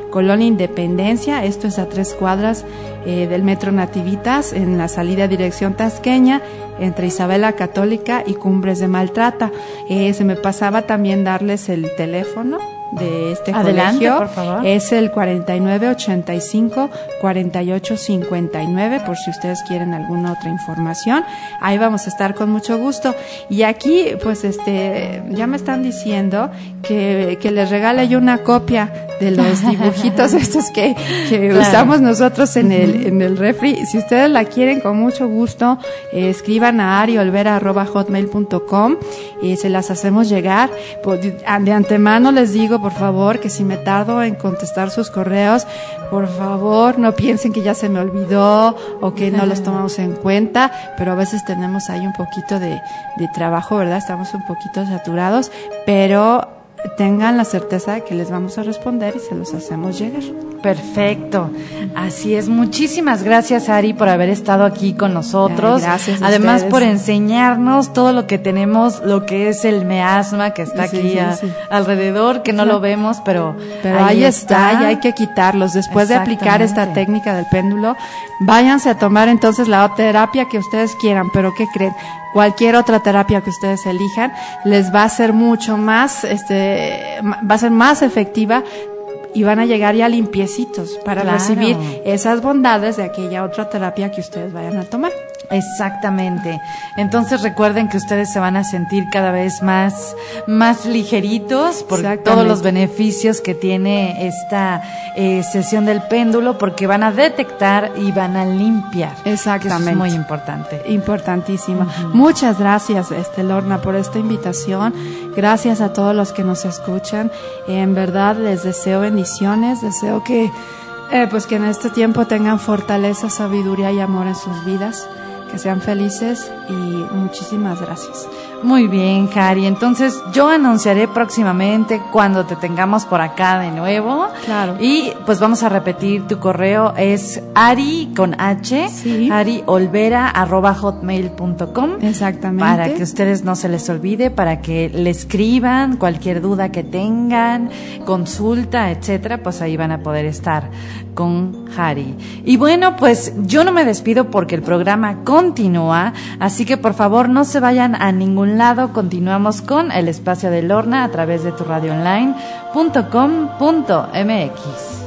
Colonia Independencia, esto es a tres cuadras eh, del Metro Nativitas, en la salida dirección Tasqueña, entre Isabela Católica y Cumbres de Maltrata. Eh, se me pasaba también darles el teléfono de este Adelante, colegio, por favor. es el cuarenta y nueve ochenta y cinco cuarenta y ocho cincuenta y nueve, por si ustedes quieren alguna otra información. Ahí vamos a estar con mucho gusto. Y aquí, pues, este, ya me están diciendo que, que les regale yo una copia de los dibujitos estos que, que claro. usamos nosotros en el, en el refri. Si ustedes la quieren, con mucho gusto, eh, escriban a ariolvera arroba hotmail punto com y se las hacemos llegar. Pues, de antemano les digo, por favor, que si me tardo en contestar sus correos, por favor, no piensen que ya se me olvidó o que no los tomamos en cuenta, pero a veces tenemos ahí un poquito de, de trabajo, ¿verdad? Estamos un poquito saturados, pero tengan la certeza de que les vamos a responder y se los hacemos llegar. Perfecto, así es. Muchísimas gracias, Ari, por haber estado aquí con nosotros. Ay, gracias a Además, ustedes. por enseñarnos todo lo que tenemos, lo que es el measma que está Sí, aquí sí, a, sí. alrededor, que no Sí. lo vemos, pero, Pero ahí, ahí está, está y hay que quitarlos. Después de aplicar esta técnica del péndulo, váyanse a tomar entonces la terapia que ustedes quieran, pero ¿qué creen? Cualquier otra terapia que ustedes elijan les va a ser mucho más, este, va a ser más efectiva y van a llegar ya limpiecitos para Claro. recibir esas bondades de aquella otra terapia que ustedes vayan a tomar. Exactamente. Entonces recuerden que ustedes se van a sentir cada vez más, más ligeritos por todos los beneficios que tiene esta eh, sesión del péndulo, porque van a detectar y van a limpiar. Exactamente. Que eso es muy importante. Importantísimo. Uh-huh. Muchas gracias, este, Lorna, por esta invitación. Gracias a todos los que nos escuchan. En verdad les deseo bendiciones, deseo que, eh, pues que en este tiempo tengan fortaleza, sabiduría y amor en sus vidas. Que sean felices y muchísimas gracias. Muy bien, Jari. Entonces yo anunciaré próximamente cuando te tengamos por acá de nuevo. Claro. Y pues vamos a repetir, tu correo es Ari con H, sí. ariolvera arroba hotmail punto com. Exactamente. Para que ustedes no se les olvide, para que le escriban cualquier duda que tengan, consulta, etcétera, pues ahí van a poder estar con Jari. Y bueno, pues yo no me despido porque el programa continúa, así que por favor no se vayan a ningún lado. Continuamos con el espacio de Lorna a través de tu radio online punto com punto m x.